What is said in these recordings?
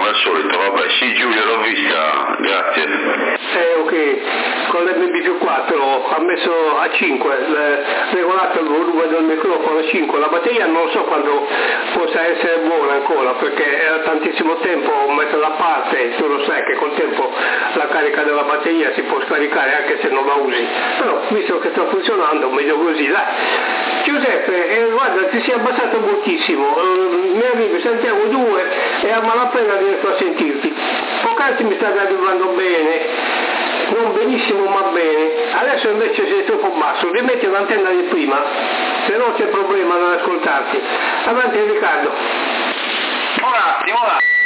come al solito. Vabbè, sì Giulio, l'ho vista, grazie. Ok, con l'MB+4 ha messo a 5, regolato il volume del microfono a 5, la batteria non so quando possa essere buona ancora, perché era tantissimo tempo metterla a parte, tu lo sai che col tempo la carica della batteria si può scaricare anche se non la usi, però visto che sta funzionando meglio così, dai. Giuseppe, guarda, ti sei abbassato moltissimo, mi arrivi Santiago 2 e a malapena riesco a sentirti. Poc'anzi mi stavi arrivando bene, non benissimo ma bene, adesso invece sei troppo basso, rimetti l'antenna di prima, se no c'è problema ad ascoltarti. Avanti Riccardo. Un attimo.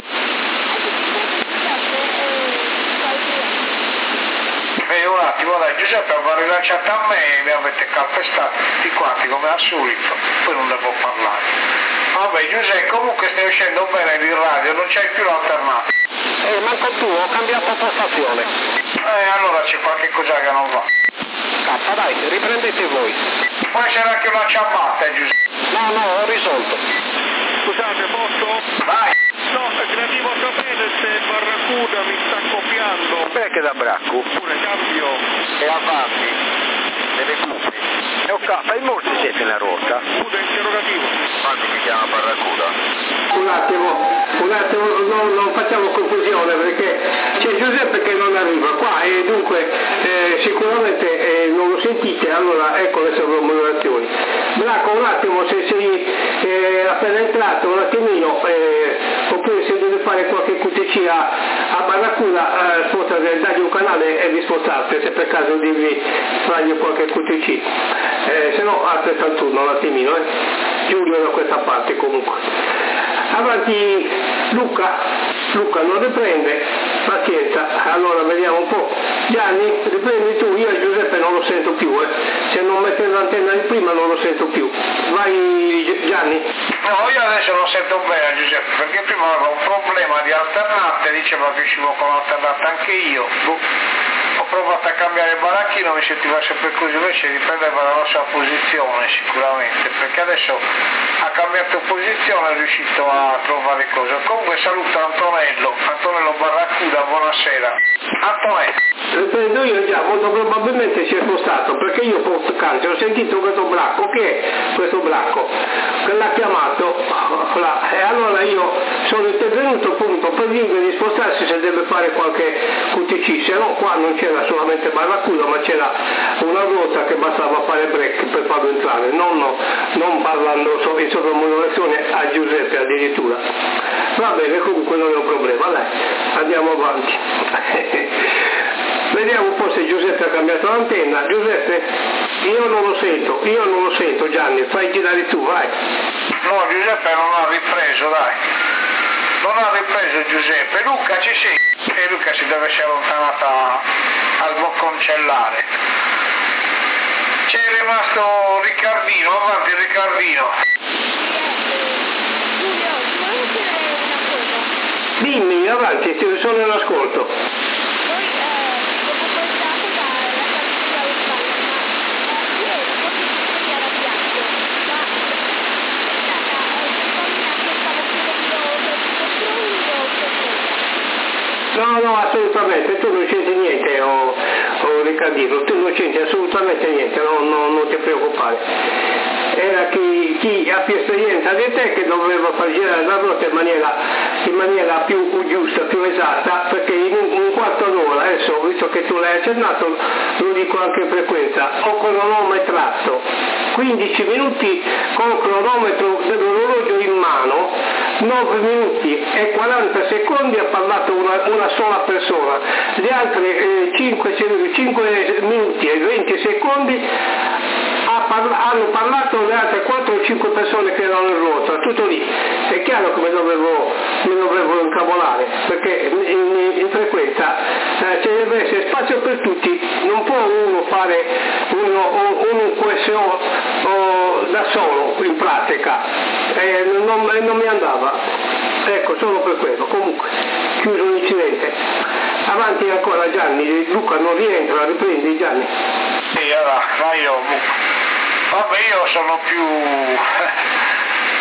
Un attimo, dai, Giuseppe aveva rilanciato a me e mi avete calpestato tutti quanti come al solito, poi non devo parlare. Vabbè Giuseppe, comunque stai uscendo bene di radio, non c'hai più l'alternativa. Manco tu, ho cambiato postazione. Allora c'è qualche cosa che non va. Cazzo, dai, riprendete voi. Poi c'era anche una ciabatta, Giuseppe. No, ho risolto. Scusate, posso? Vai. No, creativo a sapere se Barracuda mi sta copiando. Perché da bracco? Pure cambio. E avanti. Delle cuffie. E fai molti siete nella rotta. Punto interrogativo. Quanto mi chiama Barracuda? Un attimo, non facciamo confusione perché c'è Giuseppe che non arriva qua e dunque sicuramente non lo sentite, allora ecco le sovromodulazioni. Bracco, un attimo, se sei appena entrato un attimino, oppure se deve fare qualche QTC a Barracuda, dagli un canale e vi spostate, se per caso devi fargli qualche QTC. Se no aspetta il turno un attimino, Giulio da questa parte comunque. Avanti Luca non riprende, pazienza, allora vediamo un po'. Gianni, riprendi tu, io e Giuseppe non lo sento più, se non mette l'antenna di prima non lo sento più. Vai Gianni. No, io adesso lo sento bene Giuseppe, perché prima avevo un problema di alternante, diceva che uscivo con l'alternante anche io. Ho provato a cambiare il baracchino, mi sentiva sempre così, invece riprendeva la nostra posizione sicuramente, perché adesso ha cambiato posizione, è riuscito a trovare cose. Comunque saluto Antonello Barracuda, buonasera. Antonello. Riprendo io già, molto probabilmente si è spostato, perché io poc'anzi ho sentito questo bracco, che è questo bracco? Che l'ha chiamato, e allora io sono intervenuto appunto per dirgli di spostarsi se deve fare qualche QTC, se no qua non c'era solamente Barracuda ma c'era una ruota che bastava fare break per farlo entrare, non parlando in sovromodulazione a Giuseppe addirittura. Va bene, comunque non è un problema, dai, andiamo avanti. Vediamo un po' se Giuseppe ha cambiato l'antenna. Giuseppe, io non lo sento Gianni, fai girare tu, vai. No, Giuseppe non ha ripreso, dai. Non ha ripreso Giuseppe. Luca ci sei? E Luca si deve essere allontanata al bocconcellare. C'è rimasto Riccardino, avanti Riccardino. Dimmi, avanti, sono in ascolto. No, assolutamente, tu non c'entri niente, Riccardino, tu non c'entri assolutamente niente, non ti preoccupare. Era chi ha più esperienza di te che doveva far girare la ruota in maniera più giusta, più esatta, perché in un quarto d'ora, adesso visto che tu l'hai accennato, lo dico anche in frequenza, ho cronometrato 15 minuti con cronometro dell'orologio in mano, 9 minuti e 40 secondi ha parlato una sola persona, le altre 5 minuti e 20 secondi hanno parlato le altre 4 o 5 persone che erano in ruota, tutto lì. È chiaro che mi dovevo incavolare, perché in frequenza ci deve essere spazio per tutti, non può uno fare un QSO da solo in pratica, non mi andava, ecco, solo per quello. Comunque chiuso l'incidente. Avanti ancora Gianni, Luca non rientra, riprendi Gianni. Sì, allora, io sono più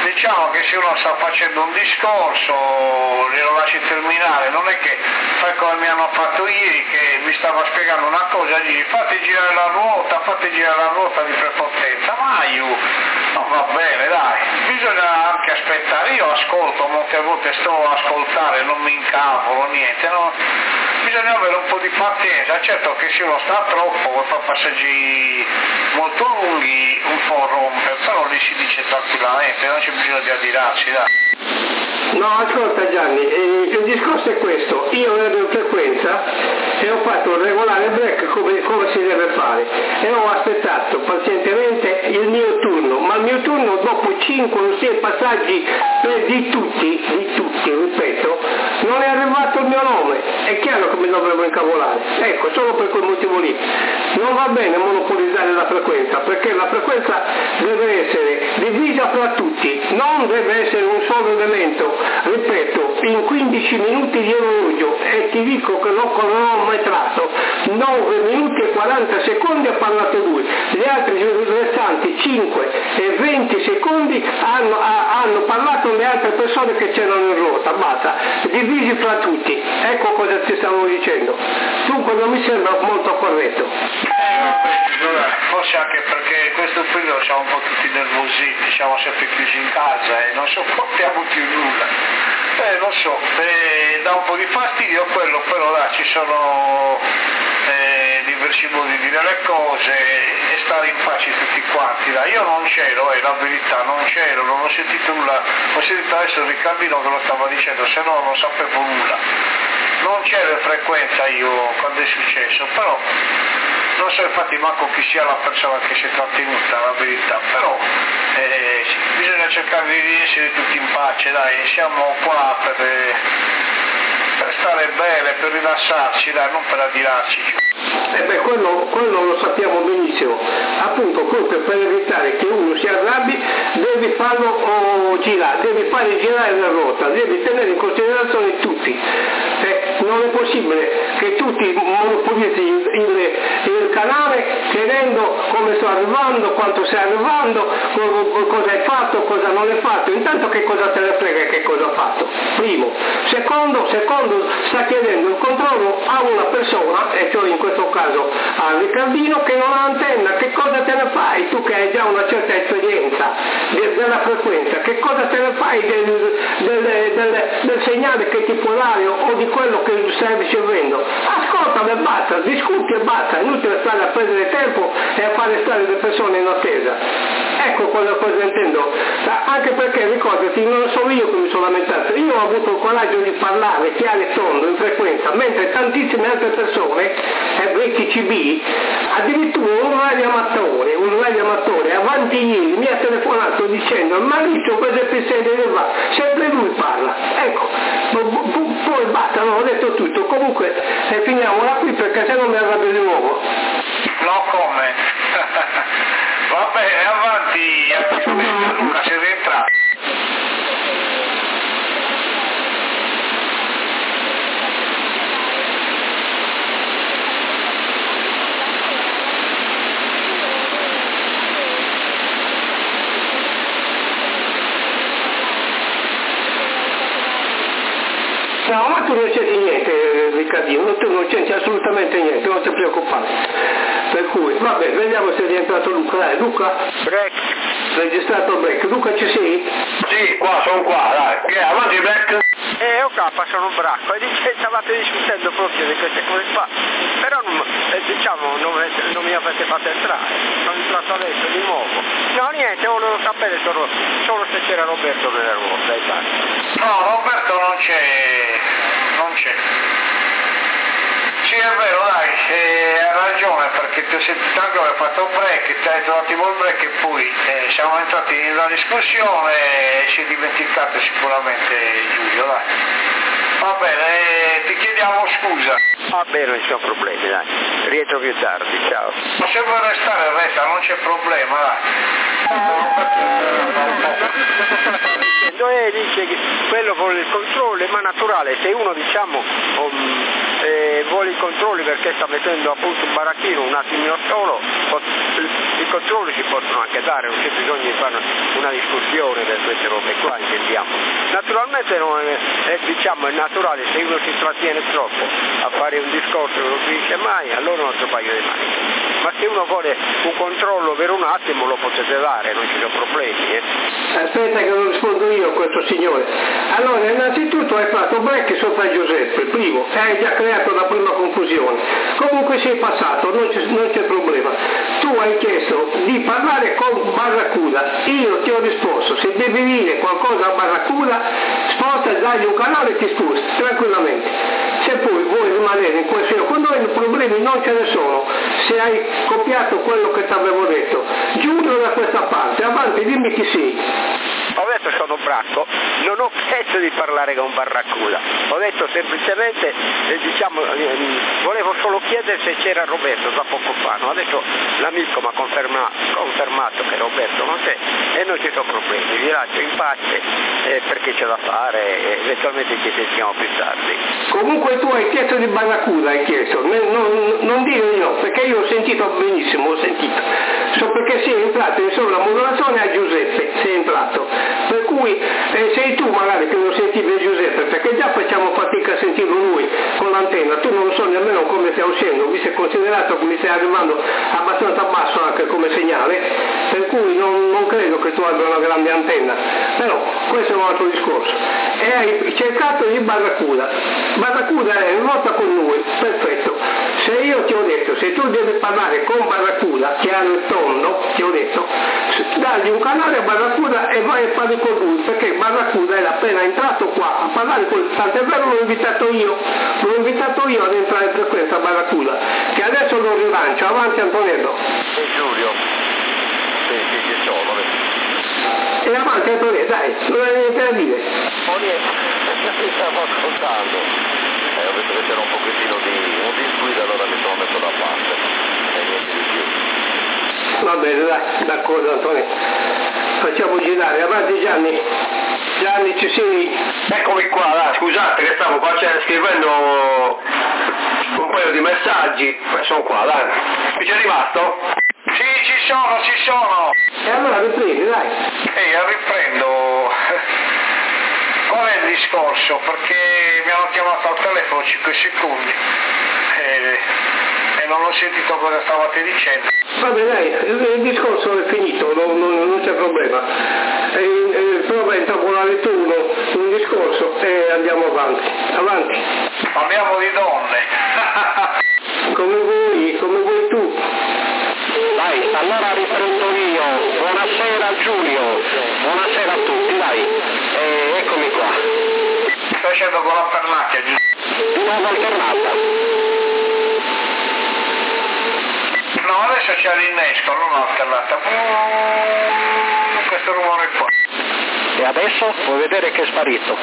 diciamo che se uno sta facendo un discorso glielo lasci terminare, non è che fai come mi hanno fatto ieri, che mi stava spiegando una cosa, gli fate girare la ruota di prepotenza, ma non va bene, dai, bisogna anche aspettare, io ascolto, molte volte sto a ascoltare, non mi incavolo, niente, no? Bisogna avere un po' di pazienza, certo che se uno sta troppo, fa passaggi molto lunghi, un po' rompe, però lì si dice tranquillamente, non c'è bisogno di adirarsi, dai. No, ascolta Gianni, il discorso è questo, io ero in frequenza e ho fatto un regolare break come si deve fare e ho aspettato pazientemente il mio turno, ma il mio turno dopo 5 o 6 passaggi di tutti, ripeto, non è arrivato il mio nome, è chiaro che mi dovevo incavolare, ecco, solo per quel motivo lì. Non va bene monopolizzare la frequenza, perché la frequenza deve essere divisa fra tutti, non deve essere un solo elemento. Ripeto, in 15 minuti di orologio, e ti dico che non ho mai tratto, 9 minuti e 40 secondi ha parlato lui, gli altri restanti 5 e 20 secondi hanno parlato le altre persone che c'erano in ruota, basta, divisi fra tutti, ecco cosa ti stavo dicendo. Dunque non mi sembra molto corretto. Forse anche perché questo periodo siamo un po' tutti nervositi, siamo sempre chiusi in casa e non sopportiamo più nulla. Non so, dà un po' di fastidio quello, però là ci sono diversi modi di dire le cose e stare in pace tutti quanti. Là. Io non c'ero, la verità, non c'ero, non ho sentito nulla, ho sentito adesso Riccardino che lo stava dicendo, se no non sapevo nulla. Non c'ero in frequenza io quando è successo, però non so infatti manco chi sia la persona che si è trattenuta, la verità, però bisogna cercare di essere tutti in pace, dai, siamo qua per stare bene, per rilassarci, dai, non per adirarci giù. Quello lo sappiamo benissimo, appunto proprio per evitare che uno si arrabbi devi farlo girare, devi fare girare la ruota, devi tenere in considerazione tutti. Non è possibile che tutti monopolizzi il canale chiedendo come sto arrivando, quanto stai arrivando, cosa hai fatto, cosa non hai fatto, intanto che cosa te ne frega e che cosa ha fatto, primo. Secondo sta chiedendo il controllo a una persona, e cioè in questo caso a Riccardino, che non ha antenna, che cosa te ne fai tu che hai già una certa esperienza della frequenza, che cosa te ne fai del segnale che ti può dare o di quello che stai ricevendo? Ascoltami e basta, discuti e basta, è inutile stare a perdere tempo e a fare stare le persone in attesa. Ecco cosa intendo, anche perché ricordati, non sono io che mi sono lamentato, io ho avuto il coraggio di parlare chiaro e tondo in frequenza, mentre tantissime altre persone, vecchi CB, addirittura un radioamatore avanti ieri mi ha telefonato dicendo Maurizio cosa pensi di va? Sempre lui parla, ecco, poi basta, non ho detto tutto, comunque finiamola qui perché se non mi arrabbio di nuovo. No come? Va bene, avanti, Luca si è rientrato. No, ma tu non senti niente, Riccardino, tu non senti assolutamente niente, non ti preoccupare. Per cui, vabbè, vediamo se è rientrato Luca. Dai, Luca? Break. Registrato il break. Luca, ci sei? Sì, sono qua, dai. Che avanti il break? Ok, sono bracco e stavate discutendo proprio di queste cose qua, però non mi avete fatto entrare, sono entrato adesso di nuovo. No, niente, volevo sapere solo se c'era Roberto nella ruota e basta. No, Roberto non c'è. Sì, è vero, dai, hai ragione, perché ti ho sentito anche che hai fatto un break, ti hai dato un attimo il break e poi siamo entrati in una discussione e si è dimenticato sicuramente Giulio, dai. Va bene, ti chiediamo scusa. Va bene, non ci sono problemi, dai. Rientro più tardi, ciao. Ma se vuoi restare, resta, non c'è problema, dai. Dice che quello con il controllo è ma naturale, se uno vuole i controlli perché sta mettendo appunto un baracchino un attimino solo, i controlli si possono anche dare, non c'è bisogno di fare una discussione per queste robe qua, intendiamo. Naturalmente non è naturale, se uno si trattiene troppo a fare un discorso che non finisce mai, allora un altro paio di maniche. Ma se uno vuole un controllo per un attimo lo potete dare, non ci sono problemi. Aspetta che lo rispondo io a questo signore. Allora, innanzitutto hai fatto break sopra Giuseppe, primo, e hai già creato la prima confusione. Comunque sei passato, non c'è problema. Tu hai chiesto di parlare con Barracuda, io ti ho risposto, se devi dire qualcosa a Barracuda, sposta e dagli un canale e ti sposti, tranquillamente. Se poi vuoi rimanere in questo, con noi i problemi non ce ne sono, se hai copiato quello che ti avevo detto. Giulio da questa parte, avanti, dimmi chi sei. Ho detto sono Bracco, non ho chiesto di parlare con Barracuda, ho detto semplicemente, volevo solo chiedere se c'era Roberto da poco fa, no? Adesso l'amico mi ha confermato che Roberto non c'è e non ci sono problemi, vi lascio in pace perché c'è da fare e eventualmente ci sentiamo più tardi. Comunque tu hai chiesto di Barracuda, non dire di no, perché io ho sentito benissimo, so perché sei entrato in sovramodulazione a Giuseppe, sei entrato. Per cui sei tu magari che non sentivi Giuseppe, perché già facciamo fatica a sentirlo lui con l'antenna, tu non so nemmeno come stai uscendo, visto considerato che mi stai arrivando abbastanza basso anche come segnale, per cui non credo che tu abbia una grande antenna, però questo è un altro discorso. E hai cercato di Barracuda è in lotta con lui, perfetto. Se io ti ho detto, se tu devi parlare con Barracuda, chiaro e tondo, ti ho detto, dagli un canale a Barracuda e vai a parlare con lui, perché Barracuda è appena entrato qua a parlare con lui, tant'è vero l'ho invitato io ad entrare in frequenza a Barracuda, che adesso lo rilancio, avanti Antonello. E Giulio, sì, sono. E avanti Antonello, dai, non hai niente da dire. Mi stavo ascoltando, ho detto che c'era un pochettino di squilla, allora mi sono messo da parte, e niente di più. Va bene, dai, d'accordo Antonio. Facciamo girare, avanti Gianni. Gianni ci sei? Eccomi qua, dai, scusate che stavo scrivendo un paio di messaggi, sono qua, dai. Mi c'è rimasto? Sì, ci sono. E allora riprendi, dai. Riprendo. Qual è il discorso? Perché mi hanno chiamato al telefono 5 secondi e non ho sentito cosa stavate dicendo. Vabbè dai, il discorso è finito, non c'è problema. Prova a intrappolare tu un discorso e andiamo avanti. Parliamo di donne. come vuoi tu. Dai, allora riprendo io. Buonasera Giulio, buonasera a tutti, dai. Eccomi qua. Sto facendo con la pernacchia, Di nuovo alternata. No, adesso c'è l'innesco, non alternata. Questo rumore qua. E adesso puoi vedere che è sparito.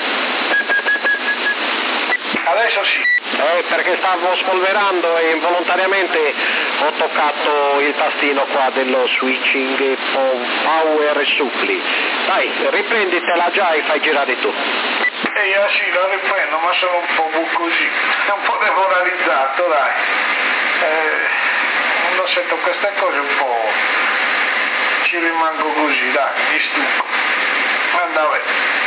Adesso sì. Perché stavo spolverando e involontariamente ho toccato il tastino qua dello switching power supply. Dai, riprenditela già e fai girare tu. Io sì, la riprendo, ma sono un po' così, un po' demoralizzato, dai. Quando sento queste cose un po' ci rimango così, dai, mi stucco. Vabbè.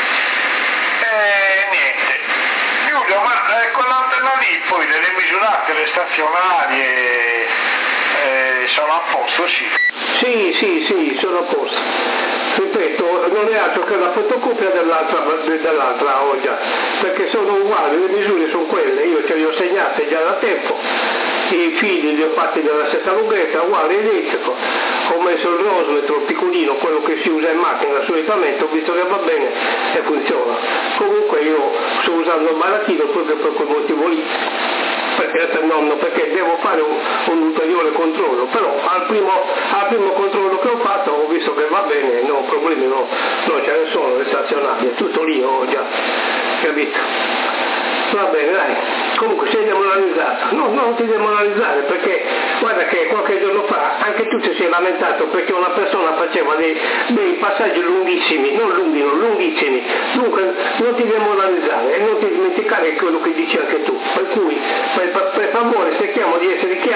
Niente. Giulio, ma quell'antenna lì poi delle misurate, le stazionarie sono a posto, sì? Sì, sono a posto. Ripeto, non è altro che la fotocopia dell'altra oggi, perché sono uguali, le misure sono quelle, io ce le ho segnate già da tempo, i fili li ho fatti della stessa lunghezza, uguale identico, ho messo il rosmetro piccolino, quello che si usa in macchina solitamente, ho visto che va bene e funziona. Comunque io sto usando il baracchino proprio per quel motivo lì, perché devo fare un ulteriore controllo, però al primo controllo che ho fatto ho visto che va bene, no problemi, non ce ne sono, le stazionarie, tutto lì ho già capito. Va bene, dai, comunque sei demoralizzato, no, non ti demoralizzare, perché guarda che qualche giorno fa anche tu ti sei lamentato perché una persona faceva dei passaggi lunghissimi, non lunghi, lunghissimi, dunque non ti demoralizzare e non ti dimenticare quello che dici anche tu, per cui per favore cerchiamo di essere chiari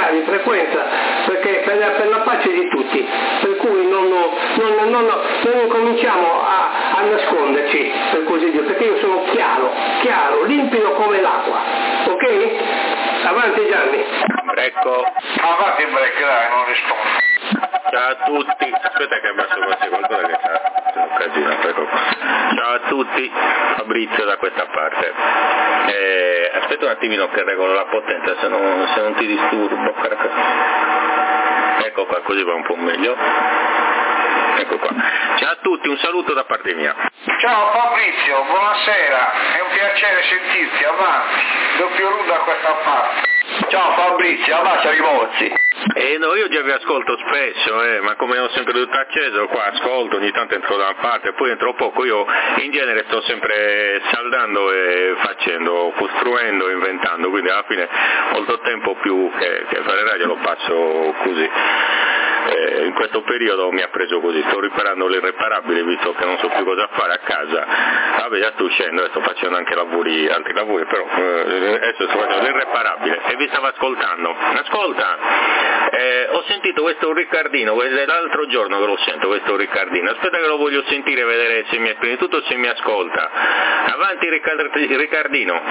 chiari, frequenza, perché per la pace di tutti, per cui non cominciamo a nasconderci, per così dire, perché io sono chiaro, limpido come l'acqua, ok? Avanti Gianni. Ecco. Avanti il break, dai, non rispondo. Ciao a tutti, aspetta che abbasso qualche qualcosa che c'è un casino, ecco qua. Ciao a tutti, Fabrizio da questa parte. Aspetta un attimino che regolo la potenza, se non ti disturbo. Ecco qua, così va un po' meglio. Ecco qua. Ciao a tutti, un saluto da parte mia. Ciao Fabrizio, buonasera, è un piacere sentirti, avanti, doppio Ru da questa parte. Ciao Fabrizio, abbassa i mozzi. No, io già vi ascolto spesso, ma come ho sempre tutto acceso, qua ascolto, ogni tanto entro da una parte, poi entro poco, io in genere sto sempre saldando e facendo, costruendo, inventando, quindi alla fine molto tempo più che fare radio lo passo così. In questo periodo mi ha preso così, sto riparando l'irreparabile visto che non so più cosa fare a casa. Vabbè, già sto uscendo e sto facendo anche altri lavori, però adesso sto facendo l'irreparabile e vi stavo ascoltando. Ascolta, ho sentito questo Riccardino, è l'altro giorno che lo sento questo Riccardino, aspetta che lo voglio sentire, vedere se mi prima di tutto se mi ascolta. Avanti Riccardino.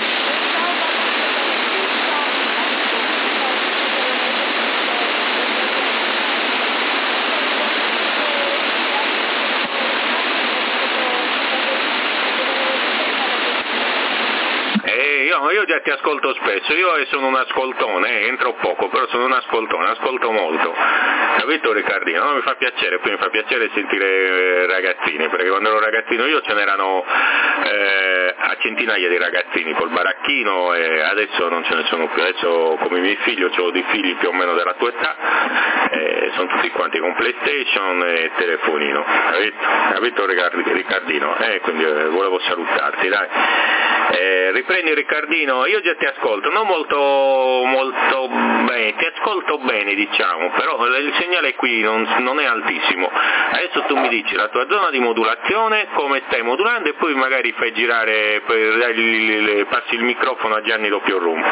Io già ti ascolto spesso, io sono un ascoltone, entro poco, però sono un ascoltone, ascolto molto, capito Riccardino? No, mi fa piacere, poi mi fa piacere sentire ragazzini, perché quando ero ragazzino io ce n'erano a centinaia di ragazzini col baracchino e adesso non ce ne sono più, adesso come i miei figli, ho dei figli più o meno della tua età, sono tutti quanti con PlayStation e telefonino, capito Riccardino? Quindi volevo salutarti, dai. Riprendi Riccardino, io già ti ascolto, non molto bene, ti ascolto bene diciamo, però il segnale qui non è altissimo. Adesso tu mi dici la tua zona di modulazione, come stai modulando e poi magari fai girare, passi il microfono a Gianni Doppio Room.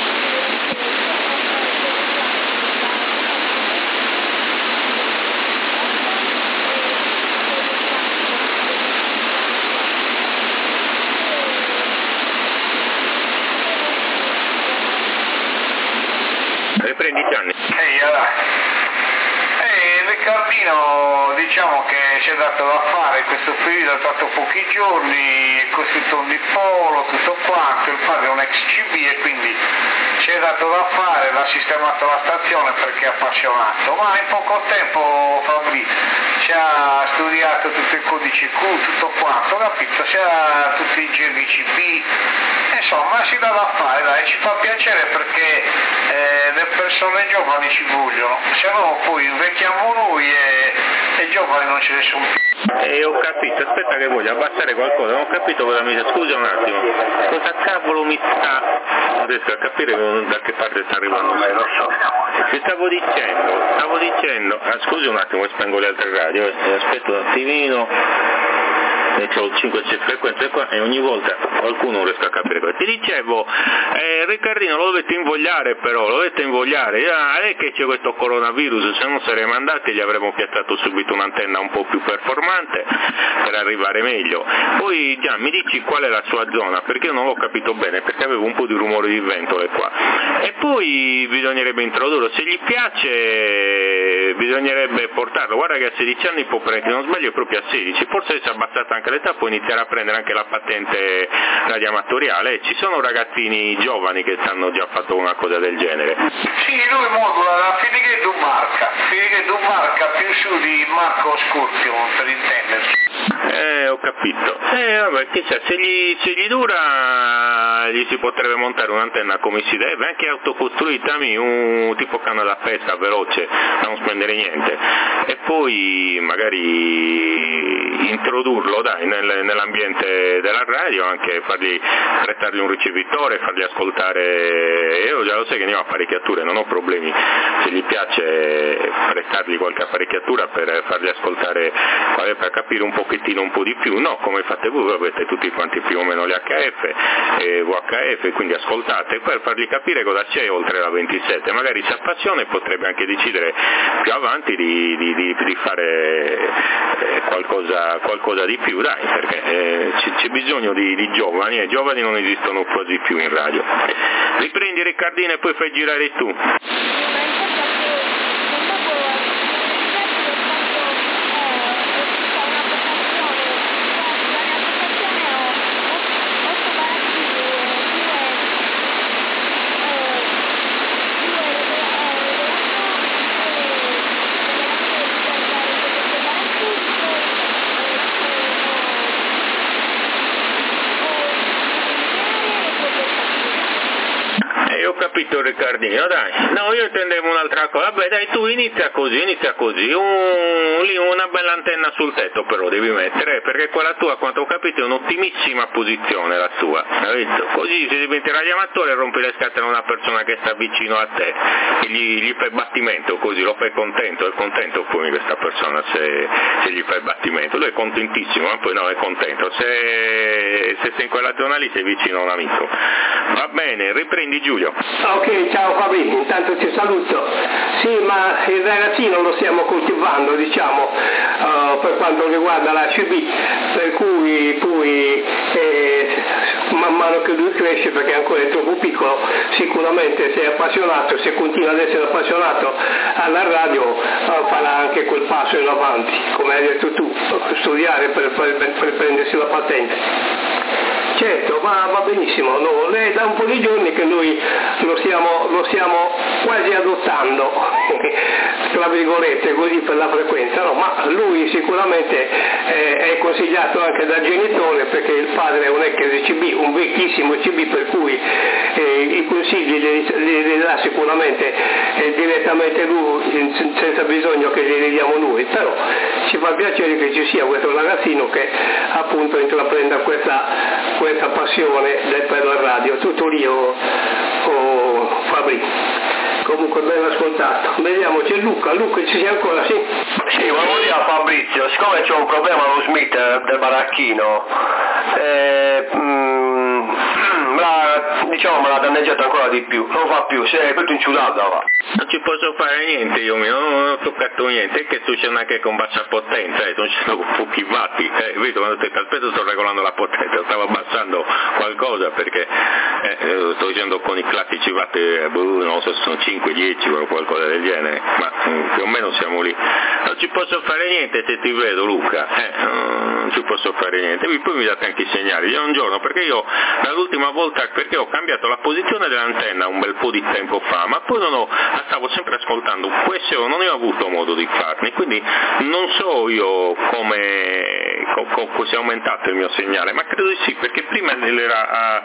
Riprendi Gianni. Riccardino, diciamo che ci è dato da fare questo periodo, ha fatto pochi giorni, è costruito un dipolo, tutto quanto, il padre è un ex CB e quindi ci è dato da fare, l'ha sistemato la stazione perché è appassionato, ma in poco tempo Fabrizio ci ha studiato tutto il codice Q, tutto quanto, capito? Ci ha tutti i gerghi CB, insomma si dà da fare, dai, ci fa piacere perché le persone giovani ci vogliono, se no poi invecchiamo noi e i giovani non ce ne sono più. Ho capito, aspetta che voglio abbassare qualcosa, non ho capito cosa mi dice, scusa un attimo, cosa cavolo mi sta, non riesco a capire da che parte sta arrivando. Ti stavo dicendo, scusi un attimo, spengo le altre radio, aspetta un attimino. Ho 5 frequenze qua e ogni volta qualcuno non riesce a capire cosa. Ti dicevo, Riccardino lo dovete invogliare però, è che c'è questo coronavirus, se non saremmo andati gli avremmo piazzato subito un'antenna un po' più performante per arrivare meglio. Poi già mi dici qual è la sua zona, perché io non l'ho capito bene, perché avevo un po' di rumore di ventole qua. E poi bisognerebbe introdurlo, se gli piace bisognerebbe portarlo, guarda che a 16 anni può prendere, non sbaglio proprio a 16, forse si è abbassata anche l'età, può iniziare a prendere anche la patente radioamatoriale, ci sono ragazzini giovani che hanno già fatto una cosa del genere. Sì, lui modula da Finicheto Marca più su di Marco Scorpion per intenderci. Ho capito. Vabbè, che c'è, se gli dura gli si potrebbe montare un'antenna come si deve, anche autocostruita, un tipo canna da pesca veloce, da non spendere niente. E poi magari introdurlo nell'ambiente della radio, anche prestargli un ricevitore, fargli ascoltare. Io già lo sai che ne ho apparecchiature, non ho problemi, se gli piace prestargli qualche apparecchiatura per fargli ascoltare, per capire un pochettino un po' di più, no, come fate voi, avete tutti quanti più o meno le HF e VHF, quindi ascoltate, per fargli capire cosa c'è oltre la 27, magari si appassiona e potrebbe anche decidere più avanti di fare qualcosa di più, dai, perché c'è bisogno di giovani, e giovani non esistono quasi più in radio. Riprendi Riccardino e poi fai girare tu. Ho capito Riccardino, dai, no, io intendevo un'altra cosa, vabbè dai, tu inizia così, lì una bella antenna sul tetto però devi mettere, perché quella tua, quanto ho capito, è un'ottimissima posizione la tua, capito? Così se diventi radioamatore rompi le scatole a una persona che sta vicino a te e gli fai battimento, così lo fai contento, è contento poi questa persona se gli fai battimento, lui è contentissimo, ma poi no, è contento, se sei in quella zona lì sei vicino a un amico. Va bene, riprendi Giulio. Ok, ciao Fabri, intanto ti saluto. Sì, ma il ragazzino lo stiamo coltivando, diciamo, per quanto riguarda la CB, per cui poi man mano che lui cresce, perché ancora è troppo piccolo, sicuramente se è appassionato, se continua ad essere appassionato alla radio, farà anche quel passo in avanti, come hai detto tu, studiare per prendersi la patente. Certo, va benissimo, no, lei da un po' di giorni che noi lo stiamo quasi adottando, tra virgolette, così per la frequenza, no, ma lui sicuramente è consigliato anche dal genitore, perché il padre è un ex CB, un vecchissimo CB, per cui i consigli li dà sicuramente direttamente lui, senza bisogno che li diamo noi, però ci fa piacere che ci sia questo ragazzino che appunto intraprenda questa passione per la radio. Tutto lì, Fabri. Comunque ben ascoltato. Vediamo, c'è Luca ci sei ancora, sì? Sì, volevo dire a Fabrizio, siccome c'è un problema allo Smith del baracchino, me l'ha danneggiato ancora di più, non fa più, si è tutto inciudato, va. Non ci posso fare niente, io non ho toccato niente, che succede anche con bassa potenza, non ci sono pochi vatti, vedo quando ti aspetto sto regolando la potenza, stavo abbassando qualcosa perché sto dicendo con i classici vatti, non so se sono 5, 10 o qualcosa del genere, ma più o meno siamo lì. Non ci posso fare niente se ti vedo Luca, non ci posso fare niente, poi mi date anche i segnali, un giorno, perché io dall'ultima volta, perché ho cambiato la posizione dell'antenna un bel po' di tempo fa, ma poi stavo sempre ascoltando questo, non ne ho avuto modo di farne, quindi non so io come sia aumentato il mio segnale, ma credo di sì, perché prima era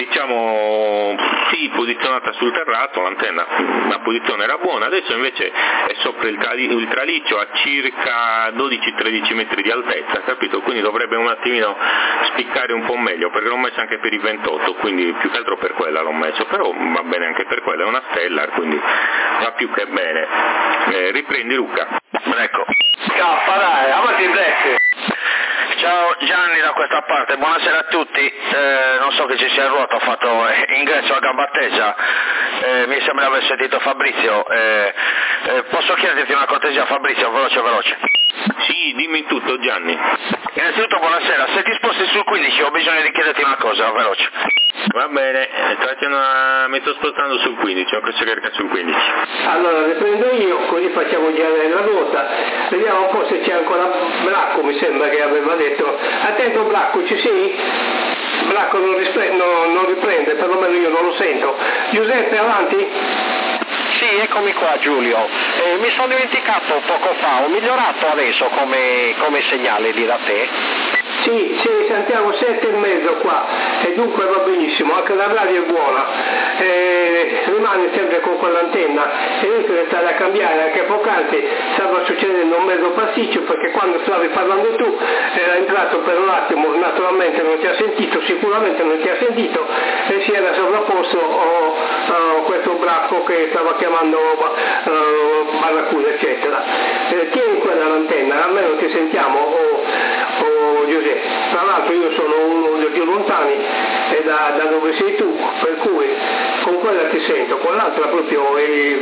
posizionata sul terrazzo, l'antenna, la posizione era buona, adesso invece è sopra il traliccio a circa 12-13 metri di altezza, capito? Quindi dovrebbe un attimino spiccare un po' meglio, perché l'ho messo anche per i 28, quindi più che altro per quella l'ho messo, però va bene anche per quella, è una Stellar, quindi va più che bene. Riprendi Luca. Ecco. Scappa dai, avanti Black. Ciao Gianni da questa parte, buonasera a tutti, non so che ci sia ruoto, ho fatto ingresso a gamba tesa, mi sembra aver sentito Fabrizio, posso chiederti una cortesia Fabrizio, veloce? Sì, dimmi tutto Gianni. Innanzitutto buonasera, se ti sposti sul 15 ho bisogno di chiederti una cosa, veloce. Va bene, mi sto spostando sul 15, ho preso carica sul 15. Allora le prendo io, così facciamo girare la ruota, vediamo un po' se c'è ancora Blacco, mi sembra che aveva detto. Attento Blacco, ci sei? Blacco non riprende, perlomeno io non lo sento. Giuseppe, avanti? Sì, eccomi qua Giulio, mi sono dimenticato poco fa, ho migliorato adesso come segnale lì da te? Sì, Santiago 7,5 qua, e dunque va benissimo, anche la radio è buona, rimane sempre con quell'antenna, è inutile stare a cambiare, anche poc'anzi stava succedendo un mezzo pasticcio, perché quando stavi parlando tu era entrato per un attimo, naturalmente non ti ha sentito, sicuramente non ti ha sentito, e si era sovrapposto questo bracco che stava chiamando Barracuda, eccetera. Tieni quella l'antenna, almeno ti sentiamo, Giuseppe. Tra l'altro io sono uno dei più lontani da dove sei tu, per cui con quella ti sento, con l'altra proprio è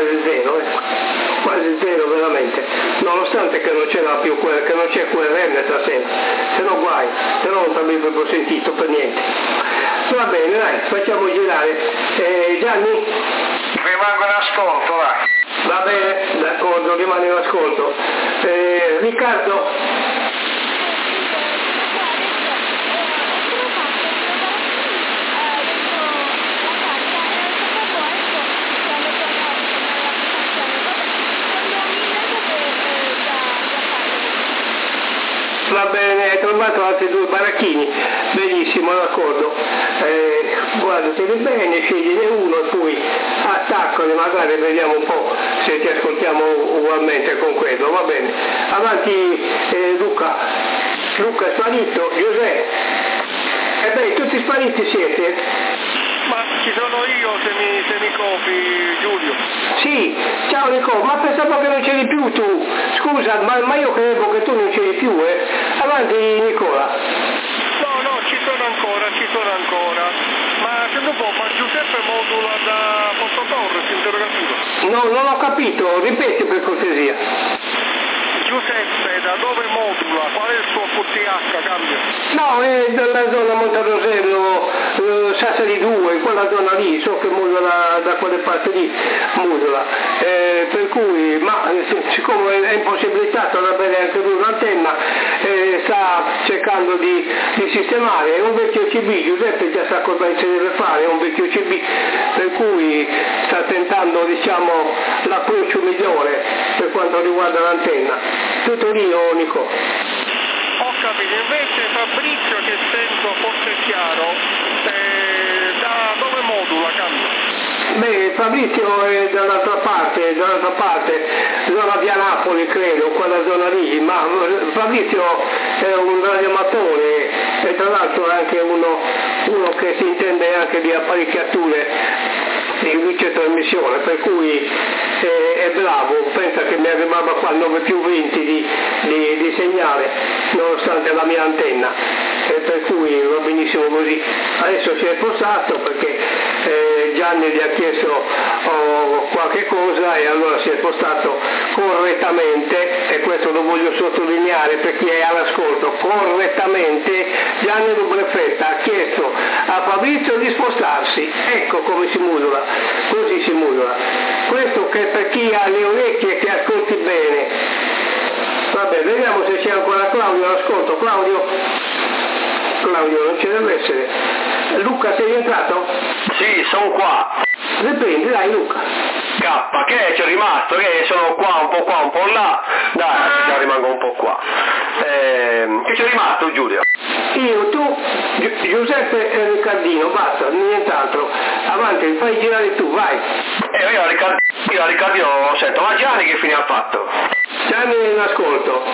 quasi zero veramente, nonostante che non c'era più che non c'è QRM stasera, se no guai, se no non ti avevo proprio sentito per niente. Va bene, dai, facciamo girare. Gianni? Rimango in ascolto, vai. Va bene, d'accordo, rimane in ascolto. Riccardo? Va bene, hai trovato altri 2 baracchini, benissimo, d'accordo. Guarda, tieni bene, scegliene uno e poi attaccali, magari vediamo un po' se ti ascoltiamo ugualmente con quello, va bene. Avanti Luca è sparito, Giuseppe. Beh, tutti spariti siete? Ma ci sono io se mi copi, Giulio. Sì, ciao Nico, ma pensavo che non c'eri più tu. Scusa, ma io credevo che tu non c'eri più, Avanti Nicola. No, ci sono ancora. Ma se dopo fa Giuseppe modula da Porto Torres, interrogativo. No, non ho capito, ripeti per cortesia. Giuseppe, da dove modula? Qual è il suo QTH, cambia? No, è dalla zona Monterosello, Sassari 2, in quella zona lì, so che modula da quelle parti lì, modula. Per cui, ma siccome è impossibilitato ad avere anche lui un'antenna, sta cercando di sistemare, è un vecchio CB, Giuseppe già sa cosa si deve fare, è un vecchio CB, per cui sta tentando, diciamo, l'approccio migliore per quanto riguarda l'antenna. Tutto lì, Nico? Ho capito, invece Fabrizio, che sento forse chiaro, da dove modula, cambia? Beh, Fabrizio è dall'altra parte, zona via Napoli credo, quella zona lì, ma Fabrizio è un radioamatore e tra l'altro è anche uno che si intende anche di apparecchiature di luce trasmissione, per cui è bravo, pensa che mi arrivava qua 9+20 di segnale nonostante la mia antenna, e per cui va benissimo così. Adesso si è spostato perché Gianni gli ha chiesto qualche cosa e allora si è spostato correttamente, e questo lo voglio sottolineare per chi è all'ascolto, correttamente Gianni Lubrefetta ha chiesto a Fabrizio di spostarsi, ecco come si modula, così si modula. Questo che per chi ha le orecchie che ascolti bene. Vabbè, vediamo se c'è ancora Claudio all'ascolto. Claudio non ci deve essere. Luca, sei entrato? Sì, sono qua. Riprendi, dai Luca. K, che c'è rimasto? Che sono qua, un po' là. Dai, già rimango un po' qua. Che c'è rimasto, Giulio? Io, tu, Giuseppe e Riccardino, basta, nient'altro. Avanti, fai girare tu, vai. Io a Riccardino non lo sento, ma Gianni che fine ha fatto? Gianni in ascolto,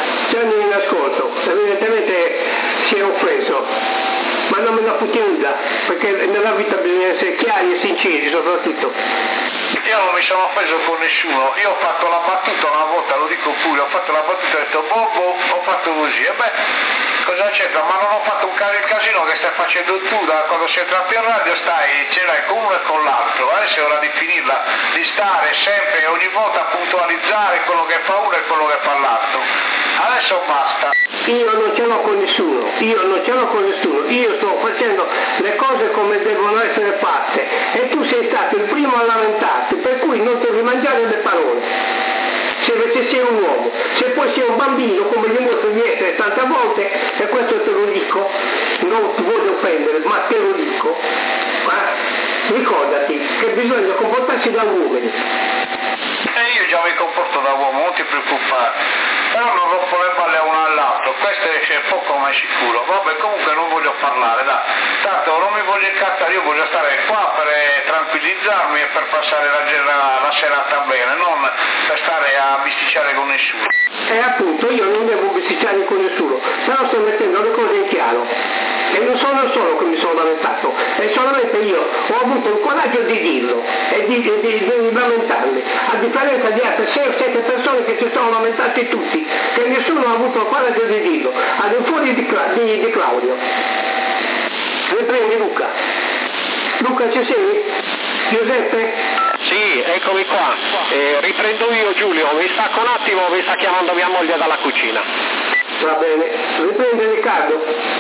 evidentemente si è offeso, ma non me la putinda, perché nella vita bisogna essere chiari e sinceri soprattutto. Io non mi sono offeso con nessuno, io ho fatto la battuta una volta, lo dico pure, ho fatto la battuta e ho detto ho fatto così, e beh, cosa c'entra? Ma non ho fatto il casino che stai facendo tu, da quando sei entrato in radio ce l'hai con uno e con l'altro, adesso è ora di finirla, di stare sempre e ogni volta a puntualizzare quello che fa uno e quello che fa l'altro. Adesso basta. Io non ce l'ho con nessuno, io sto facendo le cose come devono essere fatte e tu sei stato il primo a lamentarti, per cui non devi mangiare le parole. Se sei un uomo, se poi sei un bambino come dimostri di essere tante volte, e questo te lo dico, non ti voglio offendere, ma te lo dico, ricordati che bisogna comportarsi da uomini. E io già mi comporto da uomo, non ti preoccupare, però non rompo le palle a uno all'altro. fatto, questo è poco ma sicuro. Vabbè, comunque non voglio parlare, dai. Tanto non mi voglio incazzare, io voglio stare qua per tranquillizzarmi e per passare la serata bene, non per stare a bisticciare con nessuno. E appunto io non devo bisticciare con nessuno, però sto mettendo le cose in chiaro. E non sono solo che mi sono lamentato, è solamente io ho avuto il coraggio di dirlo e di lamentarmi, a differenza di altre 6 o 7 persone che si sono lamentati tutti, che nessuno ha avuto il coraggio di dirlo, al di fuori di Claudio. Riprendi Luca. Luca, ci sei? Giuseppe? Sì, eccomi qua. Riprendo io, Giulio, mi stacco un attimo, mi sta chiamando mia moglie dalla cucina. Va bene, riprende Riccardo.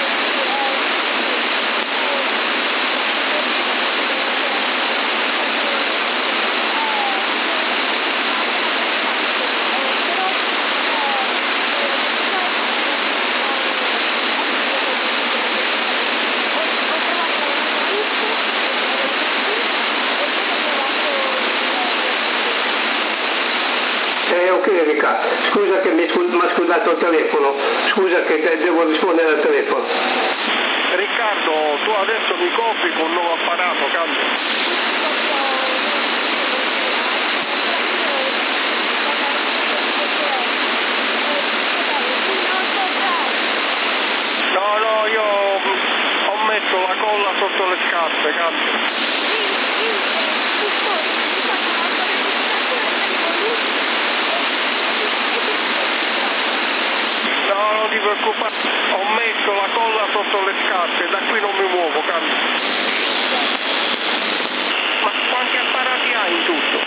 Ok Riccardo, scusa che mi ha scusato il telefono, scusa che devo rispondere al telefono. Riccardo, tu adesso mi copri con un nuovo apparato, cambia. No, io ho messo la colla sotto le scarpe, cambia. No, non ti preoccupare, ho messo la colla sotto le scarpe, da qui non mi muovo, cambia. Ma quanti apparati hai in tutto?